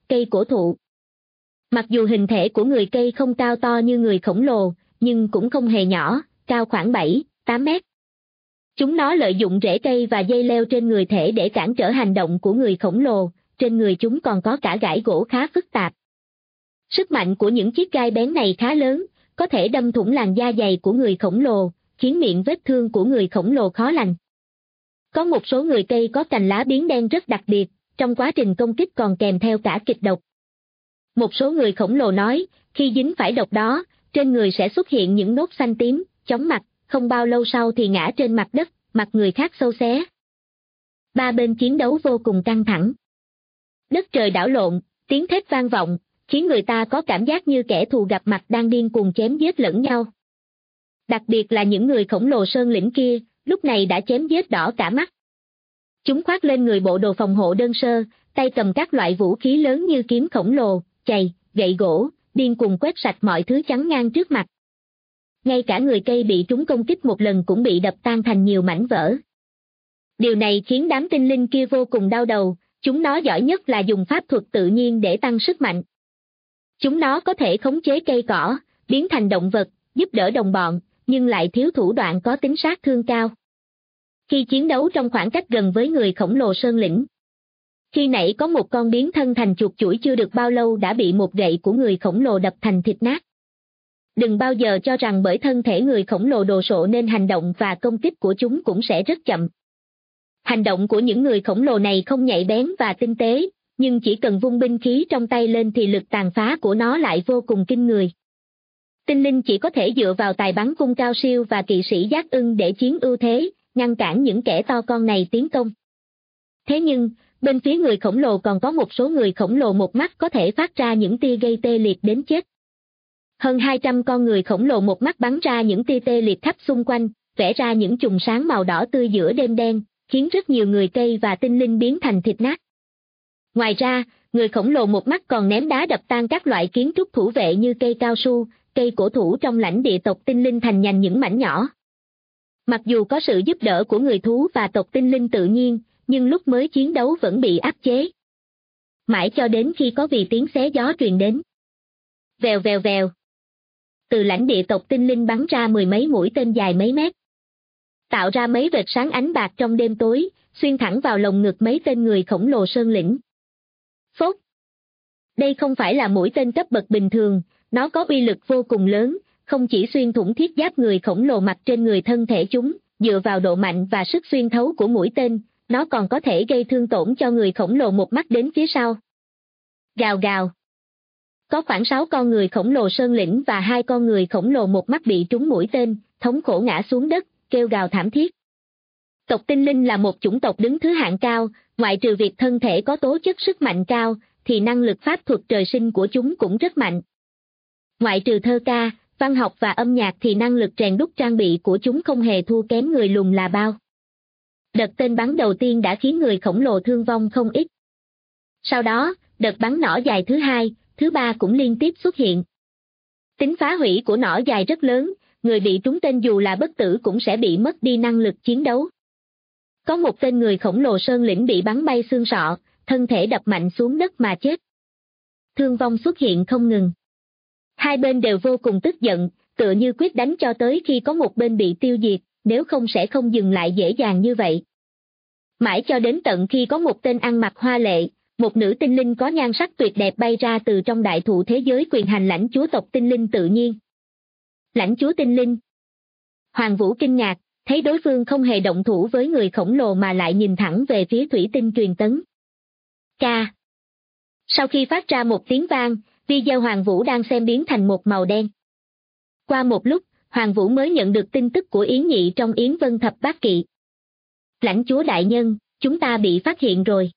cây cổ thụ. Mặc dù hình thể của người cây không cao to như người khổng lồ, nhưng cũng không hề nhỏ, cao khoảng 7-8 mét. Chúng nó lợi dụng rễ cây và dây leo trên người thể để cản trở hành động của người khổng lồ, trên người chúng còn có cả gãi gỗ khá phức tạp. Sức mạnh của những chiếc gai bén này khá lớn, có thể đâm thủng làn da dày của người khổng lồ, khiến miệng vết thương của người khổng lồ khó lành. Có một số người cây có cành lá biến đen rất đặc biệt, trong quá trình công kích còn kèm theo cả kịch độc. Một số người khổng lồ nói, khi dính phải độc đó, trên người sẽ xuất hiện những nốt xanh tím, chóng mặt, không bao lâu sau thì ngã trên mặt đất, mặt người khác xâu xé. Ba bên chiến đấu vô cùng căng thẳng. Đất trời đảo lộn, tiếng thét vang vọng, khiến người ta có cảm giác như kẻ thù gặp mặt đang điên cuồng chém giết lẫn nhau. Đặc biệt là những người khổng lồ sơn lĩnh kia, lúc này đã chém giết đỏ cả mắt. Chúng khoác lên người bộ đồ phòng hộ đơn sơ, tay cầm các loại vũ khí lớn như kiếm khổng lồ, chày, gậy gỗ, điên cuồng quét sạch mọi thứ chắn ngang trước mặt. Ngay cả người cây bị chúng công kích một lần cũng bị đập tan thành nhiều mảnh vỡ. Điều này khiến đám tinh linh kia vô cùng đau đầu, chúng nó giỏi nhất là dùng pháp thuật tự nhiên để tăng sức mạnh. Chúng nó có thể khống chế cây cỏ, biến thành động vật, giúp đỡ đồng bọn, nhưng lại thiếu thủ đoạn có tính sát thương cao. Khi chiến đấu trong khoảng cách gần với người khổng lồ sơn lĩnh, khi nãy có một con biến thân thành chuột chuỗi chưa được bao lâu đã bị một gậy của người khổng lồ đập thành thịt nát. Đừng bao giờ cho rằng bởi thân thể người khổng lồ đồ sộ nên hành động và công kích của chúng cũng sẽ rất chậm. Hành động của những người khổng lồ này không nhạy bén và tinh tế, nhưng chỉ cần vung binh khí trong tay lên thì lực tàn phá của nó lại vô cùng kinh người. Tinh linh chỉ có thể dựa vào tài bắn cung cao siêu và kỵ sĩ giác ưng để chiếm ưu thế, ngăn cản những kẻ to con này tiến công. Thế nhưng, bên phía người khổng lồ còn có một số người khổng lồ một mắt có thể phát ra những tia gây tê liệt đến chết. Hơn 200 con người khổng lồ một mắt bắn ra những tia tê liệt khắp xung quanh, vẽ ra những chùm sáng màu đỏ tươi giữa đêm đen, khiến rất nhiều người cây và tinh linh biến thành thịt nát. Ngoài ra, người khổng lồ một mắt còn ném đá đập tan các loại kiến trúc thủ vệ như cây cao su, cây cổ thụ trong lãnh địa tộc tinh linh thành nhành những mảnh nhỏ. Mặc dù có sự giúp đỡ của người thú và tộc tinh linh tự nhiên, nhưng lúc mới chiến đấu vẫn bị áp chế. Mãi cho đến khi có vì tiếng xé gió truyền đến. Vèo vèo vèo. Từ lãnh địa tộc tinh linh bắn ra mười mấy mũi tên dài mấy mét, tạo ra mấy vệt sáng ánh bạc trong đêm tối, xuyên thẳng vào lồng ngực mấy tên người khổng lồ sơn lĩnh. Phốt! Đây không phải là mũi tên cấp bậc bình thường, nó có uy lực vô cùng lớn, không chỉ xuyên thủng thiết giáp người khổng lồ mặc trên người thân thể chúng, dựa vào độ mạnh và sức xuyên thấu của mũi tên, nó còn có thể gây thương tổn cho người khổng lồ một mắt đến phía sau. Gào gào. Có khoảng 6 con người khổng lồ sơn lĩnh và 2 con người khổng lồ một mắt bị trúng mũi tên, thống khổ ngã xuống đất, kêu gào thảm thiết. Tộc tinh linh là một chủng tộc đứng thứ hạng cao, ngoại trừ việc thân thể có tố chất sức mạnh cao, thì năng lực pháp thuật trời sinh của chúng cũng rất mạnh. Ngoại trừ thơ ca, văn học và âm nhạc thì năng lực rèn đúc trang bị của chúng không hề thua kém người lùn là bao. Đợt tên bắn đầu tiên đã khiến người khổng lồ thương vong không ít. Sau đó, đợt bắn nỏ dài thứ hai, thứ ba cũng liên tiếp xuất hiện. Tính phá hủy của nỏ dài rất lớn, người bị trúng tên dù là bất tử cũng sẽ bị mất đi năng lực chiến đấu. Có một tên người khổng lồ sơn lĩnh bị bắn bay xương sọ, thân thể đập mạnh xuống đất mà chết. Thương vong xuất hiện không ngừng. Hai bên đều vô cùng tức giận, tựa như quyết đánh cho tới khi có một bên bị tiêu diệt, nếu không sẽ không dừng lại dễ dàng như vậy. Mãi cho đến tận khi có một tên ăn mặc hoa lệ, một nữ tinh linh có nhan sắc tuyệt đẹp bay ra từ trong đại thụ thế giới quyền hành lãnh chúa tộc tinh linh tự nhiên. Lãnh chúa tinh linh. Hoàng Vũ kinh ngạc, thấy đối phương không hề động thủ với người khổng lồ mà lại nhìn thẳng về phía thủy tinh truyền tấn. Ca. Sau khi phát ra một tiếng vang, video Hoàng Vũ đang xem biến thành một màu đen. Qua một lúc, Hoàng Vũ mới nhận được tin tức của Yến Nhị trong Yến Vân Thập Bát Kỵ. Lãnh chúa đại nhân, chúng ta bị phát hiện rồi.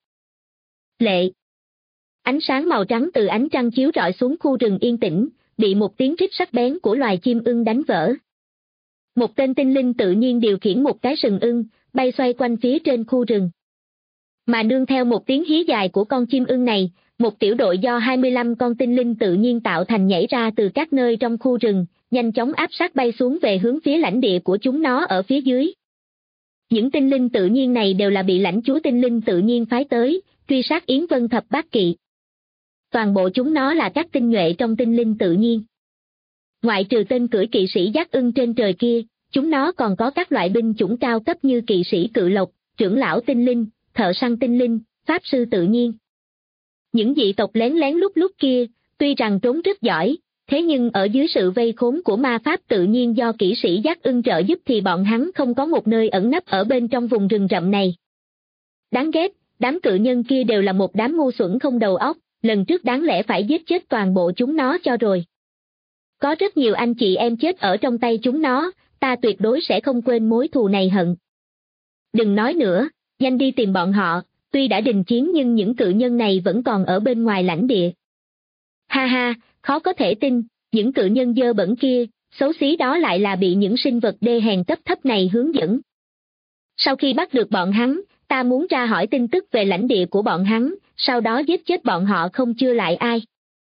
Lệ. Ánh sáng màu trắng từ ánh trăng chiếu rọi xuống khu rừng yên tĩnh, bị một tiếng rít sắc bén của loài chim ưng đánh vỡ. Một tên tinh linh tự nhiên điều khiển một cái sừng ưng, bay xoay quanh phía trên khu rừng. Mà nương theo một tiếng hí dài của con chim ưng này, một tiểu đội do 25 con tinh linh tự nhiên tạo thành nhảy ra từ các nơi trong khu rừng, nhanh chóng áp sát bay xuống về hướng phía lãnh địa của chúng nó ở phía dưới. Những tinh linh tự nhiên này đều là bị lãnh chúa tinh linh tự nhiên phái tới, truy sát Yến Vân Thập Bát Kỵ. Toàn bộ chúng nó là các tinh nhuệ trong tinh linh tự nhiên. Ngoại trừ tên cưỡi kỵ sĩ giác ưng trên trời kia, chúng nó còn có các loại binh chủng cao cấp như kỵ sĩ cự lộc, trưởng lão tinh linh, thợ săn tinh linh, pháp sư tự nhiên. Những dị tộc lén lén lút lút kia, tuy rằng trốn rất giỏi, thế nhưng ở dưới sự vây khốn của ma pháp tự nhiên do kỵ sĩ giác ưng trợ giúp thì bọn hắn không có một nơi ẩn nấp ở bên trong vùng rừng rậm này. Đáng ghét, đám cự nhân kia đều là một đám ngu xuẩn không đầu óc, lần trước đáng lẽ phải giết chết toàn bộ chúng nó cho rồi. Có rất nhiều anh chị em chết ở trong tay chúng nó, ta tuyệt đối sẽ không quên mối thù này hận. Đừng nói nữa, nhanh đi tìm bọn họ, tuy đã đình chiến nhưng những cự nhân này vẫn còn ở bên ngoài lãnh địa. Ha ha, khó có thể tin, những cự nhân dơ bẩn kia, xấu xí đó lại là bị những sinh vật đê hèn cấp thấp này hướng dẫn. Sau khi bắt được bọn hắn, ta muốn ra hỏi tin tức về lãnh địa của bọn hắn, sau đó giết chết bọn họ không chừa lại ai.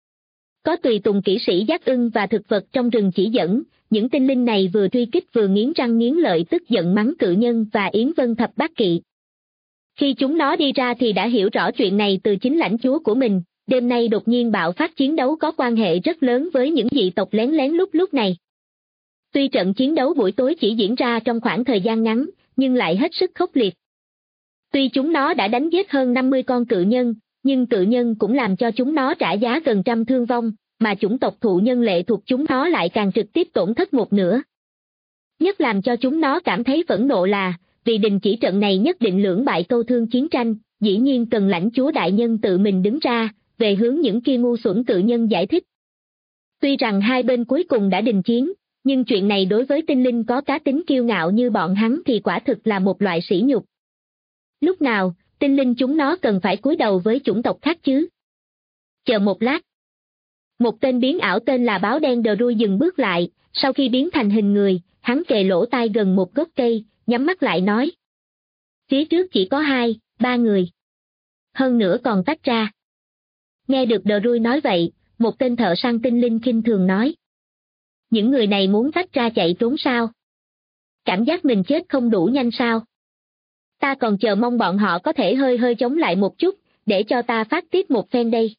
Có tùy tùng kỵ sĩ giác ưng và thực vật trong rừng chỉ dẫn, những tinh linh này vừa truy kích vừa nghiến răng nghiến lợi tức giận mắng cự nhân và Yến Vân Thập Bát Kỵ. Khi chúng nó đi ra thì đã hiểu rõ chuyện này từ chính lãnh chúa của mình, đêm nay đột nhiên bạo phát chiến đấu có quan hệ rất lớn với những dị tộc lén lén lút lút này. Tuy trận chiến đấu buổi tối chỉ diễn ra trong khoảng thời gian ngắn, nhưng lại hết sức khốc liệt. Tuy chúng nó đã đánh giết hơn 50 con cự nhân, nhưng cự nhân cũng làm cho chúng nó trả giá gần 100 thương vong, mà chủng tộc thụ nhân lệ thuộc chúng nó lại càng trực tiếp tổn thất một nửa. Nhất làm cho chúng nó cảm thấy phẫn nộ là, vì đình chỉ trận này nhất định lưỡng bại câu thương chiến tranh, dĩ nhiên cần lãnh chúa đại nhân tự mình đứng ra, về hướng những kia ngu xuẩn cự nhân giải thích. Tuy rằng hai bên cuối cùng đã đình chiến, nhưng chuyện này đối với tinh linh có cá tính kiêu ngạo như bọn hắn thì quả thực là một loại sỉ nhục. Lúc nào, tinh linh chúng nó cần phải cúi đầu với chủng tộc khác chứ? Chờ một lát. Một tên biến ảo tên là báo đen đờ rui dừng bước lại, sau khi biến thành hình người, hắn kề lỗ tai gần một gốc cây, nhắm mắt lại nói. Phía trước chỉ có 2-3 người. Hơn nữa còn tách ra. Nghe được đờ rui nói vậy, một tên thợ săn tinh linh khinh thường nói. Những người này muốn tách ra chạy trốn sao? Cảm giác mình chết không đủ nhanh sao? Ta còn chờ mong bọn họ có thể hơi chống lại một chút, để cho ta phát tiết một phen đây.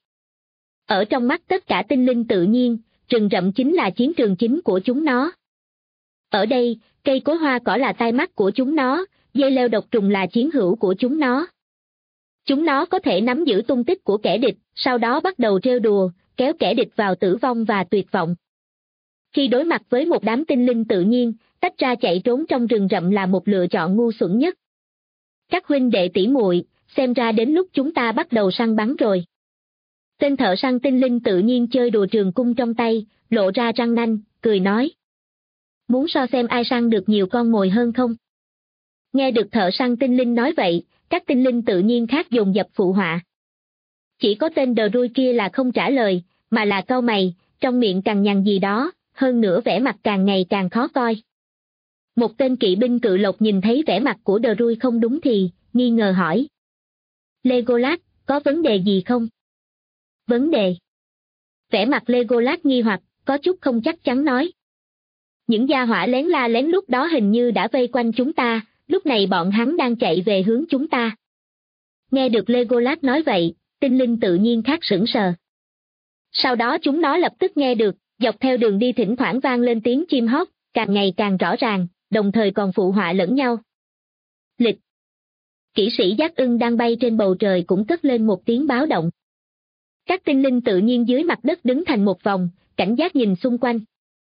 Ở trong mắt tất cả tinh linh tự nhiên, rừng rậm chính là chiến trường chính của chúng nó. Ở đây, cây cối hoa cỏ là tai mắt của chúng nó, dây leo độc trùng là chiến hữu của chúng nó. Chúng nó có thể nắm giữ tung tích của kẻ địch, sau đó bắt đầu trêu đùa, kéo kẻ địch vào tử vong và tuyệt vọng. Khi đối mặt với một đám tinh linh tự nhiên, tách ra chạy trốn trong rừng rậm là một lựa chọn ngu xuẩn nhất. Các huynh đệ tỷ muội, xem ra đến lúc chúng ta bắt đầu săn bắn rồi. Tên thợ săn tinh linh tự nhiên chơi đùa trường cung trong tay, lộ ra răng nanh, cười nói. Muốn so xem ai săn được nhiều con mồi hơn không? Nghe được thợ săn tinh linh nói vậy, các tinh linh tự nhiên khác dồn dập phụ họa. Chỉ có tên đờ rui kia là không trả lời, mà là cau mày, trong miệng cằn nhằn gì đó, hơn nữa vẻ mặt càng ngày càng khó coi. Một tên kỵ binh cự lộc nhìn thấy vẻ mặt của đờ rui không đúng thì, nghi ngờ hỏi. Legolas, có vấn đề gì không? Vấn đề. Vẻ mặt Legolas nghi hoặc, có chút không chắc chắn nói. Những gia hỏa lén la lén lút đó hình như đã vây quanh chúng ta, lúc này bọn hắn đang chạy về hướng chúng ta. Nghe được Legolas nói vậy, tinh linh tự nhiên khác sững sờ. Sau đó chúng nó lập tức nghe được, dọc theo đường đi thỉnh thoảng vang lên tiếng chim hót, càng ngày càng rõ ràng, đồng thời còn phụ họa lẫn nhau. Lịch. Kỵ sĩ giác ưng đang bay trên bầu trời cũng cất lên một tiếng báo động. Các tinh linh tự nhiên dưới mặt đất đứng thành một vòng, cảnh giác nhìn xung quanh.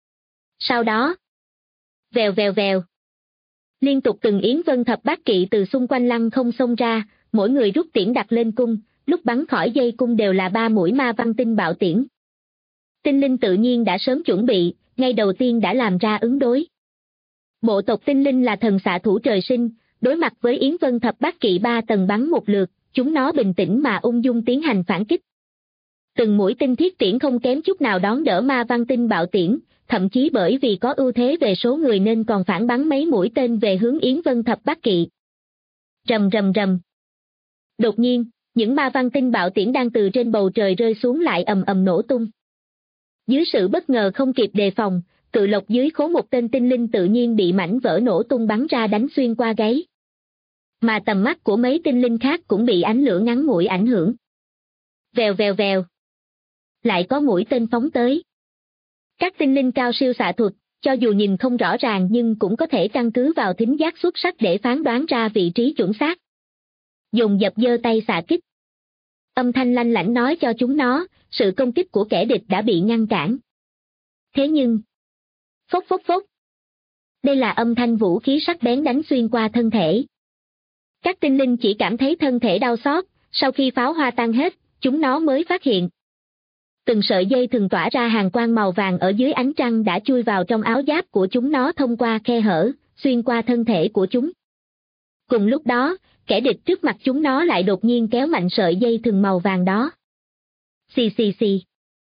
Sau đó, vèo vèo vèo. Liên tục từng Yến Vân Thập Bát Kỵ từ xung quanh lăng không xông ra, mỗi người rút tiễn đặt lên cung, lúc bắn khỏi dây cung đều là 3 mũi ma văn tinh bạo tiễn. Tinh linh tự nhiên đã sớm chuẩn bị, ngay đầu tiên đã làm ra ứng đối. Bộ tộc tinh linh là thần xạ thủ trời sinh, đối mặt với Yến Vân Thập Bát Kỵ 3 tầng bắn một lượt, chúng nó bình tĩnh mà ung dung tiến hành phản kích. Từng mũi tinh thiết tiễn không kém chút nào đón đỡ ma văn tinh bạo tiễn, thậm chí bởi vì có ưu thế về số người nên còn phản bắn mấy mũi tên về hướng Yến Vân Thập Bát Kỵ. Rầm rầm rầm. Đột nhiên, những ma văn tinh bạo tiễn đang từ trên bầu trời rơi xuống lại ầm ầm nổ tung. Dưới sự bất ngờ không kịp đề phòng, cự lộc dưới khố một tên tinh linh tự nhiên bị mảnh vỡ nổ tung bắn ra đánh xuyên qua gáy. Mà tầm mắt của mấy tinh linh khác cũng bị ánh lửa ngắn ngủi ảnh hưởng. Vèo vèo vèo. lại có mũi tên phóng tới. Các tinh linh cao siêu xạ thuật, cho dù nhìn không rõ ràng nhưng cũng có thể căn cứ vào thính giác xuất sắc để phán đoán ra vị trí chuẩn xác. Dồn dập giơ tay xạ kích. Âm thanh lanh lảnh nói cho chúng nó, sự công kích của kẻ địch đã bị ngăn cản. Thế nhưng, phốc phốc phốc. Đây là âm thanh vũ khí sắc bén đánh xuyên qua thân thể. Các tinh linh chỉ cảm thấy thân thể đau xót, sau khi pháo hoa tan hết, chúng nó mới phát hiện. Từng sợi dây thừng tỏa ra hàng quang màu vàng ở dưới ánh trăng đã chui vào trong áo giáp của chúng nó thông qua khe hở, xuyên qua thân thể của chúng. Cùng lúc đó, kẻ địch trước mặt chúng nó lại đột nhiên kéo mạnh sợi dây thừng màu vàng đó. Xì xì xì.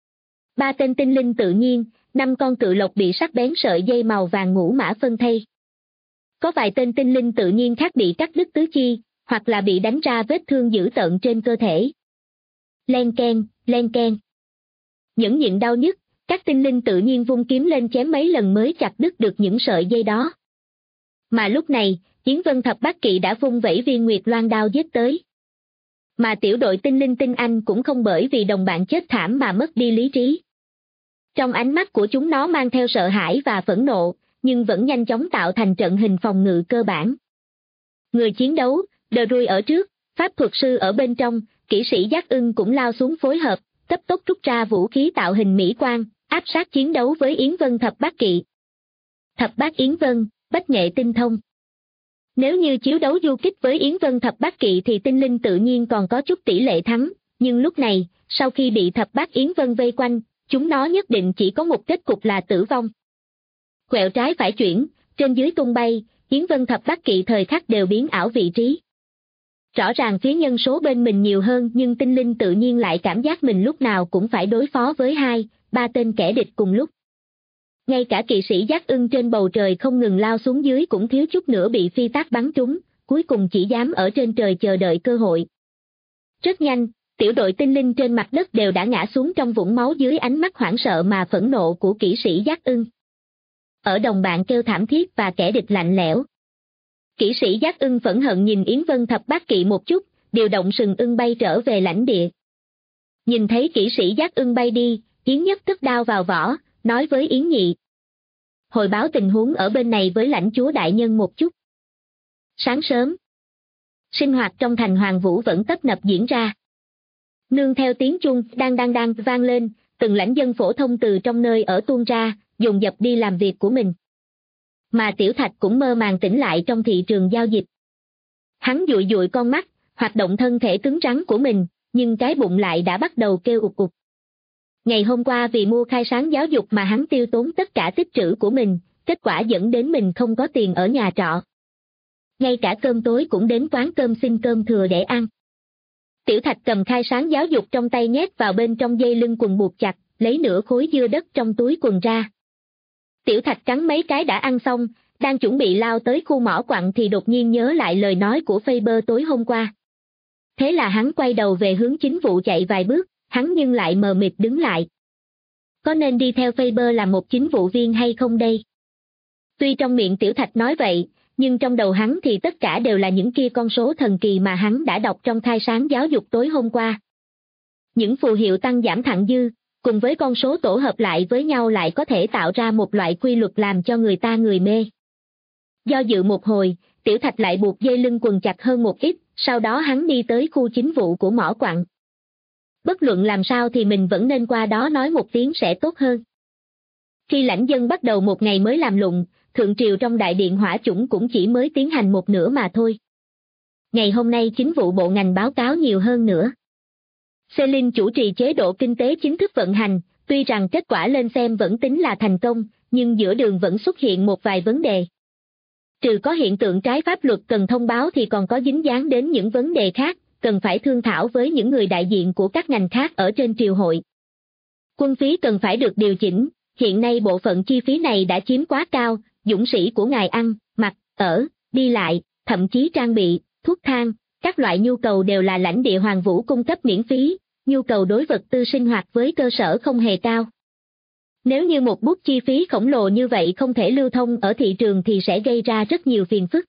3 tên tinh linh tự nhiên, 5 con cự lộc bị sắc bén sợi dây màu vàng ngũ mã phân thây. Có vài tên tinh linh tự nhiên khác bị cắt đứt tứ chi, hoặc là bị đánh ra vết thương dữ tợn trên cơ thể. Len keng, len keng. Những nhịn đau nhức, các tinh linh tự nhiên vung kiếm lên chém mấy lần mới chặt đứt được những sợi dây đó. Mà lúc này, Yến Vân Thập Bát Kỵ đã vung vẩy viên Nguyệt Loan đao giết tới. Mà tiểu đội tinh linh tinh anh cũng không bởi vì đồng bạn chết thảm mà mất đi lý trí. Trong ánh mắt của chúng nó mang theo sợ hãi và phẫn nộ, nhưng vẫn nhanh chóng tạo thành trận hình phòng ngự cơ bản. Người chiến đấu, đờ ruồi ở trước, pháp thuật sư ở bên trong, kỹ sĩ Giác Ưng cũng lao xuống phối hợp, cấp tốc rút ra vũ khí tạo hình mỹ quan, áp sát chiến đấu với Yến Vân Thập Bát Kỵ. Thập Bát Yến Vân, bách nghệ tinh thông. Nếu như chiếu đấu du kích với Yến Vân Thập Bát Kỵ thì tinh linh tự nhiên còn có chút tỷ lệ thắng, nhưng lúc này, sau khi bị Thập Bát Yến Vân vây quanh, chúng nó nhất định chỉ có một kết cục là tử vong. Quẹo trái phải chuyển, trên dưới tung bay, Yến Vân Thập Bát Kỵ thời khắc đều biến ảo vị trí. Rõ ràng phía nhân số bên mình nhiều hơn nhưng tinh linh tự nhiên lại cảm giác mình lúc nào cũng phải đối phó với 2-3 tên kẻ địch cùng lúc. Ngay cả kỵ sĩ Giác Ưng trên bầu trời không ngừng lao xuống dưới cũng thiếu chút nữa bị phi tác bắn trúng, cuối cùng chỉ dám ở trên trời chờ đợi cơ hội. Rất nhanh, tiểu đội tinh linh trên mặt đất đều đã ngã xuống trong vũng máu dưới ánh mắt hoảng sợ mà phẫn nộ của kỵ sĩ Giác Ưng. Ở đồng bạn kêu thảm thiết và kẻ địch lạnh lẽo. Kỵ sĩ Giác Ưng phẫn hận nhìn Yến Vân Thập Bát Kỵ một chút, điều động sừng ưng bay trở về lãnh địa. Nhìn thấy kỵ sĩ Giác Ưng bay đi, Yến Nhất tức đao vào vỏ, nói với Yến Nhị. Hồi báo tình huống ở bên này với lãnh chúa đại nhân một chút. Sáng sớm, sinh hoạt trong thành Hoàng Vũ vẫn tấp nập diễn ra. Nương theo tiếng chuông đang vang lên, từng lãnh dân phổ thông từ trong nơi ở tuôn ra, dồn dập đi làm việc của mình. Mà Tiểu Thạch cũng mơ màng tỉnh lại trong thị trường giao dịch. Hắn dụi dụi con mắt, hoạt động thân thể cứng rắn của mình, nhưng cái bụng lại đã bắt đầu kêu ục ục. Ngày hôm qua vì mua khai sáng giáo dục mà hắn tiêu tốn tất cả tích trữ của mình, kết quả dẫn đến mình không có tiền ở nhà trọ. Ngay cả cơm tối cũng đến quán cơm xin cơm thừa để ăn. Tiểu Thạch cầm khai sáng giáo dục trong tay nhét vào bên trong dây lưng quần buộc chặt, lấy nửa khối dưa đất trong túi quần ra. Tiểu Thạch cắn mấy cái đã ăn xong, đang chuẩn bị lao tới khu mỏ quặng thì đột nhiên nhớ lại lời nói của Faber tối hôm qua. Thế là hắn quay đầu về hướng chính vụ chạy vài bước, hắn nhưng lại mờ mịt đứng lại. Có nên đi theo Faber làm một chính vụ viên hay không đây? Tuy trong miệng Tiểu Thạch nói vậy, nhưng trong đầu hắn thì tất cả đều là những kia con số thần kỳ mà hắn đã đọc trong khai sáng giáo dục tối hôm qua. Những phù hiệu tăng giảm thặng dư, cùng với con số tổ hợp lại với nhau lại có thể tạo ra một loại quy luật làm cho người ta người mê. Do dự một hồi, Tiểu Thạch lại buộc dây lưng quần chặt hơn một ít, sau đó hắn đi tới khu chính vụ của mỏ quặng. Bất luận làm sao thì mình vẫn nên qua đó nói một tiếng sẽ tốt hơn. Khi lãnh dân bắt đầu một ngày mới làm lụng, thượng triều trong đại điện hỏa chủng cũng chỉ mới tiến hành một nửa mà thôi. Ngày hôm nay chính vụ bộ ngành báo cáo nhiều hơn nữa. Celine chủ trì chế độ kinh tế chính thức vận hành, tuy rằng kết quả lên xem vẫn tính là thành công, nhưng giữa đường vẫn xuất hiện một vài vấn đề. Trừ có hiện tượng trái pháp luật cần thông báo thì còn có dính dáng đến những vấn đề khác, cần phải thương thảo với những người đại diện của các ngành khác ở trên triều hội. Quân phí cần phải được điều chỉnh, hiện nay bộ phận chi phí này đã chiếm quá cao, dũng sĩ của ngài ăn, mặc, ở, đi lại, thậm chí trang bị, thuốc thang, các loại nhu cầu đều là lãnh địa Hoàng Vũ cung cấp miễn phí, nhu cầu đối vật tư sinh hoạt với cơ sở không hề cao. Nếu như một bút chi phí khổng lồ như vậy không thể lưu thông ở thị trường thì sẽ gây ra rất nhiều phiền phức.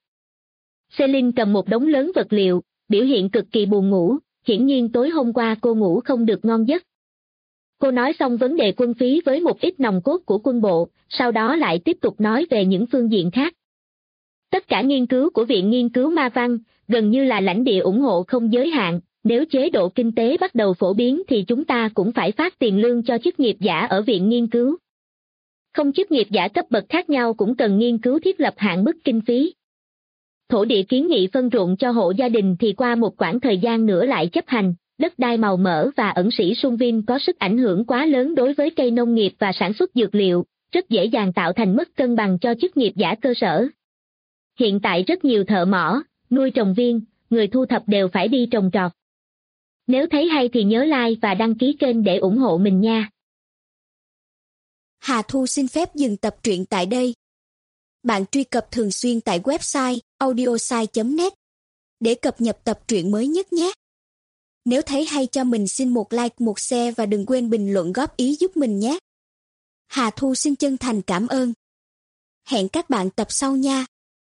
Celine cầm một đống lớn vật liệu, biểu hiện cực kỳ buồn ngủ, hiển nhiên tối hôm qua cô ngủ không được ngon giấc. Cô nói xong vấn đề quân phí với một ít nòng cốt của quân bộ, sau đó lại tiếp tục nói về những phương diện khác. Tất cả nghiên cứu của Viện Nghiên cứu Ma Văn, gần như là lãnh địa ủng hộ không giới hạn, nếu chế độ kinh tế bắt đầu phổ biến thì chúng ta cũng phải phát tiền lương cho chức nghiệp giả ở Viện Nghiên cứu. Không chức nghiệp giả cấp bậc khác nhau cũng cần nghiên cứu thiết lập hạn mức kinh phí. Thổ địa kiến nghị phân ruộng cho hộ gia đình thì qua một quãng thời gian nữa lại chấp hành, đất đai màu mỡ và ẩn sĩ Sung Vin có sức ảnh hưởng quá lớn đối với cây nông nghiệp và sản xuất dược liệu, rất dễ dàng tạo thành mất cân bằng cho chức nghiệp giả cơ sở. Hiện tại rất nhiều thợ mỏ, nuôi trồng viên, người thu thập đều phải đi trồng trọt. Nếu thấy hay thì nhớ like và đăng ký kênh để ủng hộ mình nha. Hà Thu xin phép dừng tập truyện tại đây. Bạn truy cập thường xuyên tại website audiosai.net để cập nhật tập truyện mới nhất nhé. Nếu thấy hay cho mình xin một like, một share và đừng quên bình luận góp ý giúp mình nhé. Hà Thu xin chân thành cảm ơn. Hẹn các bạn tập sau nha.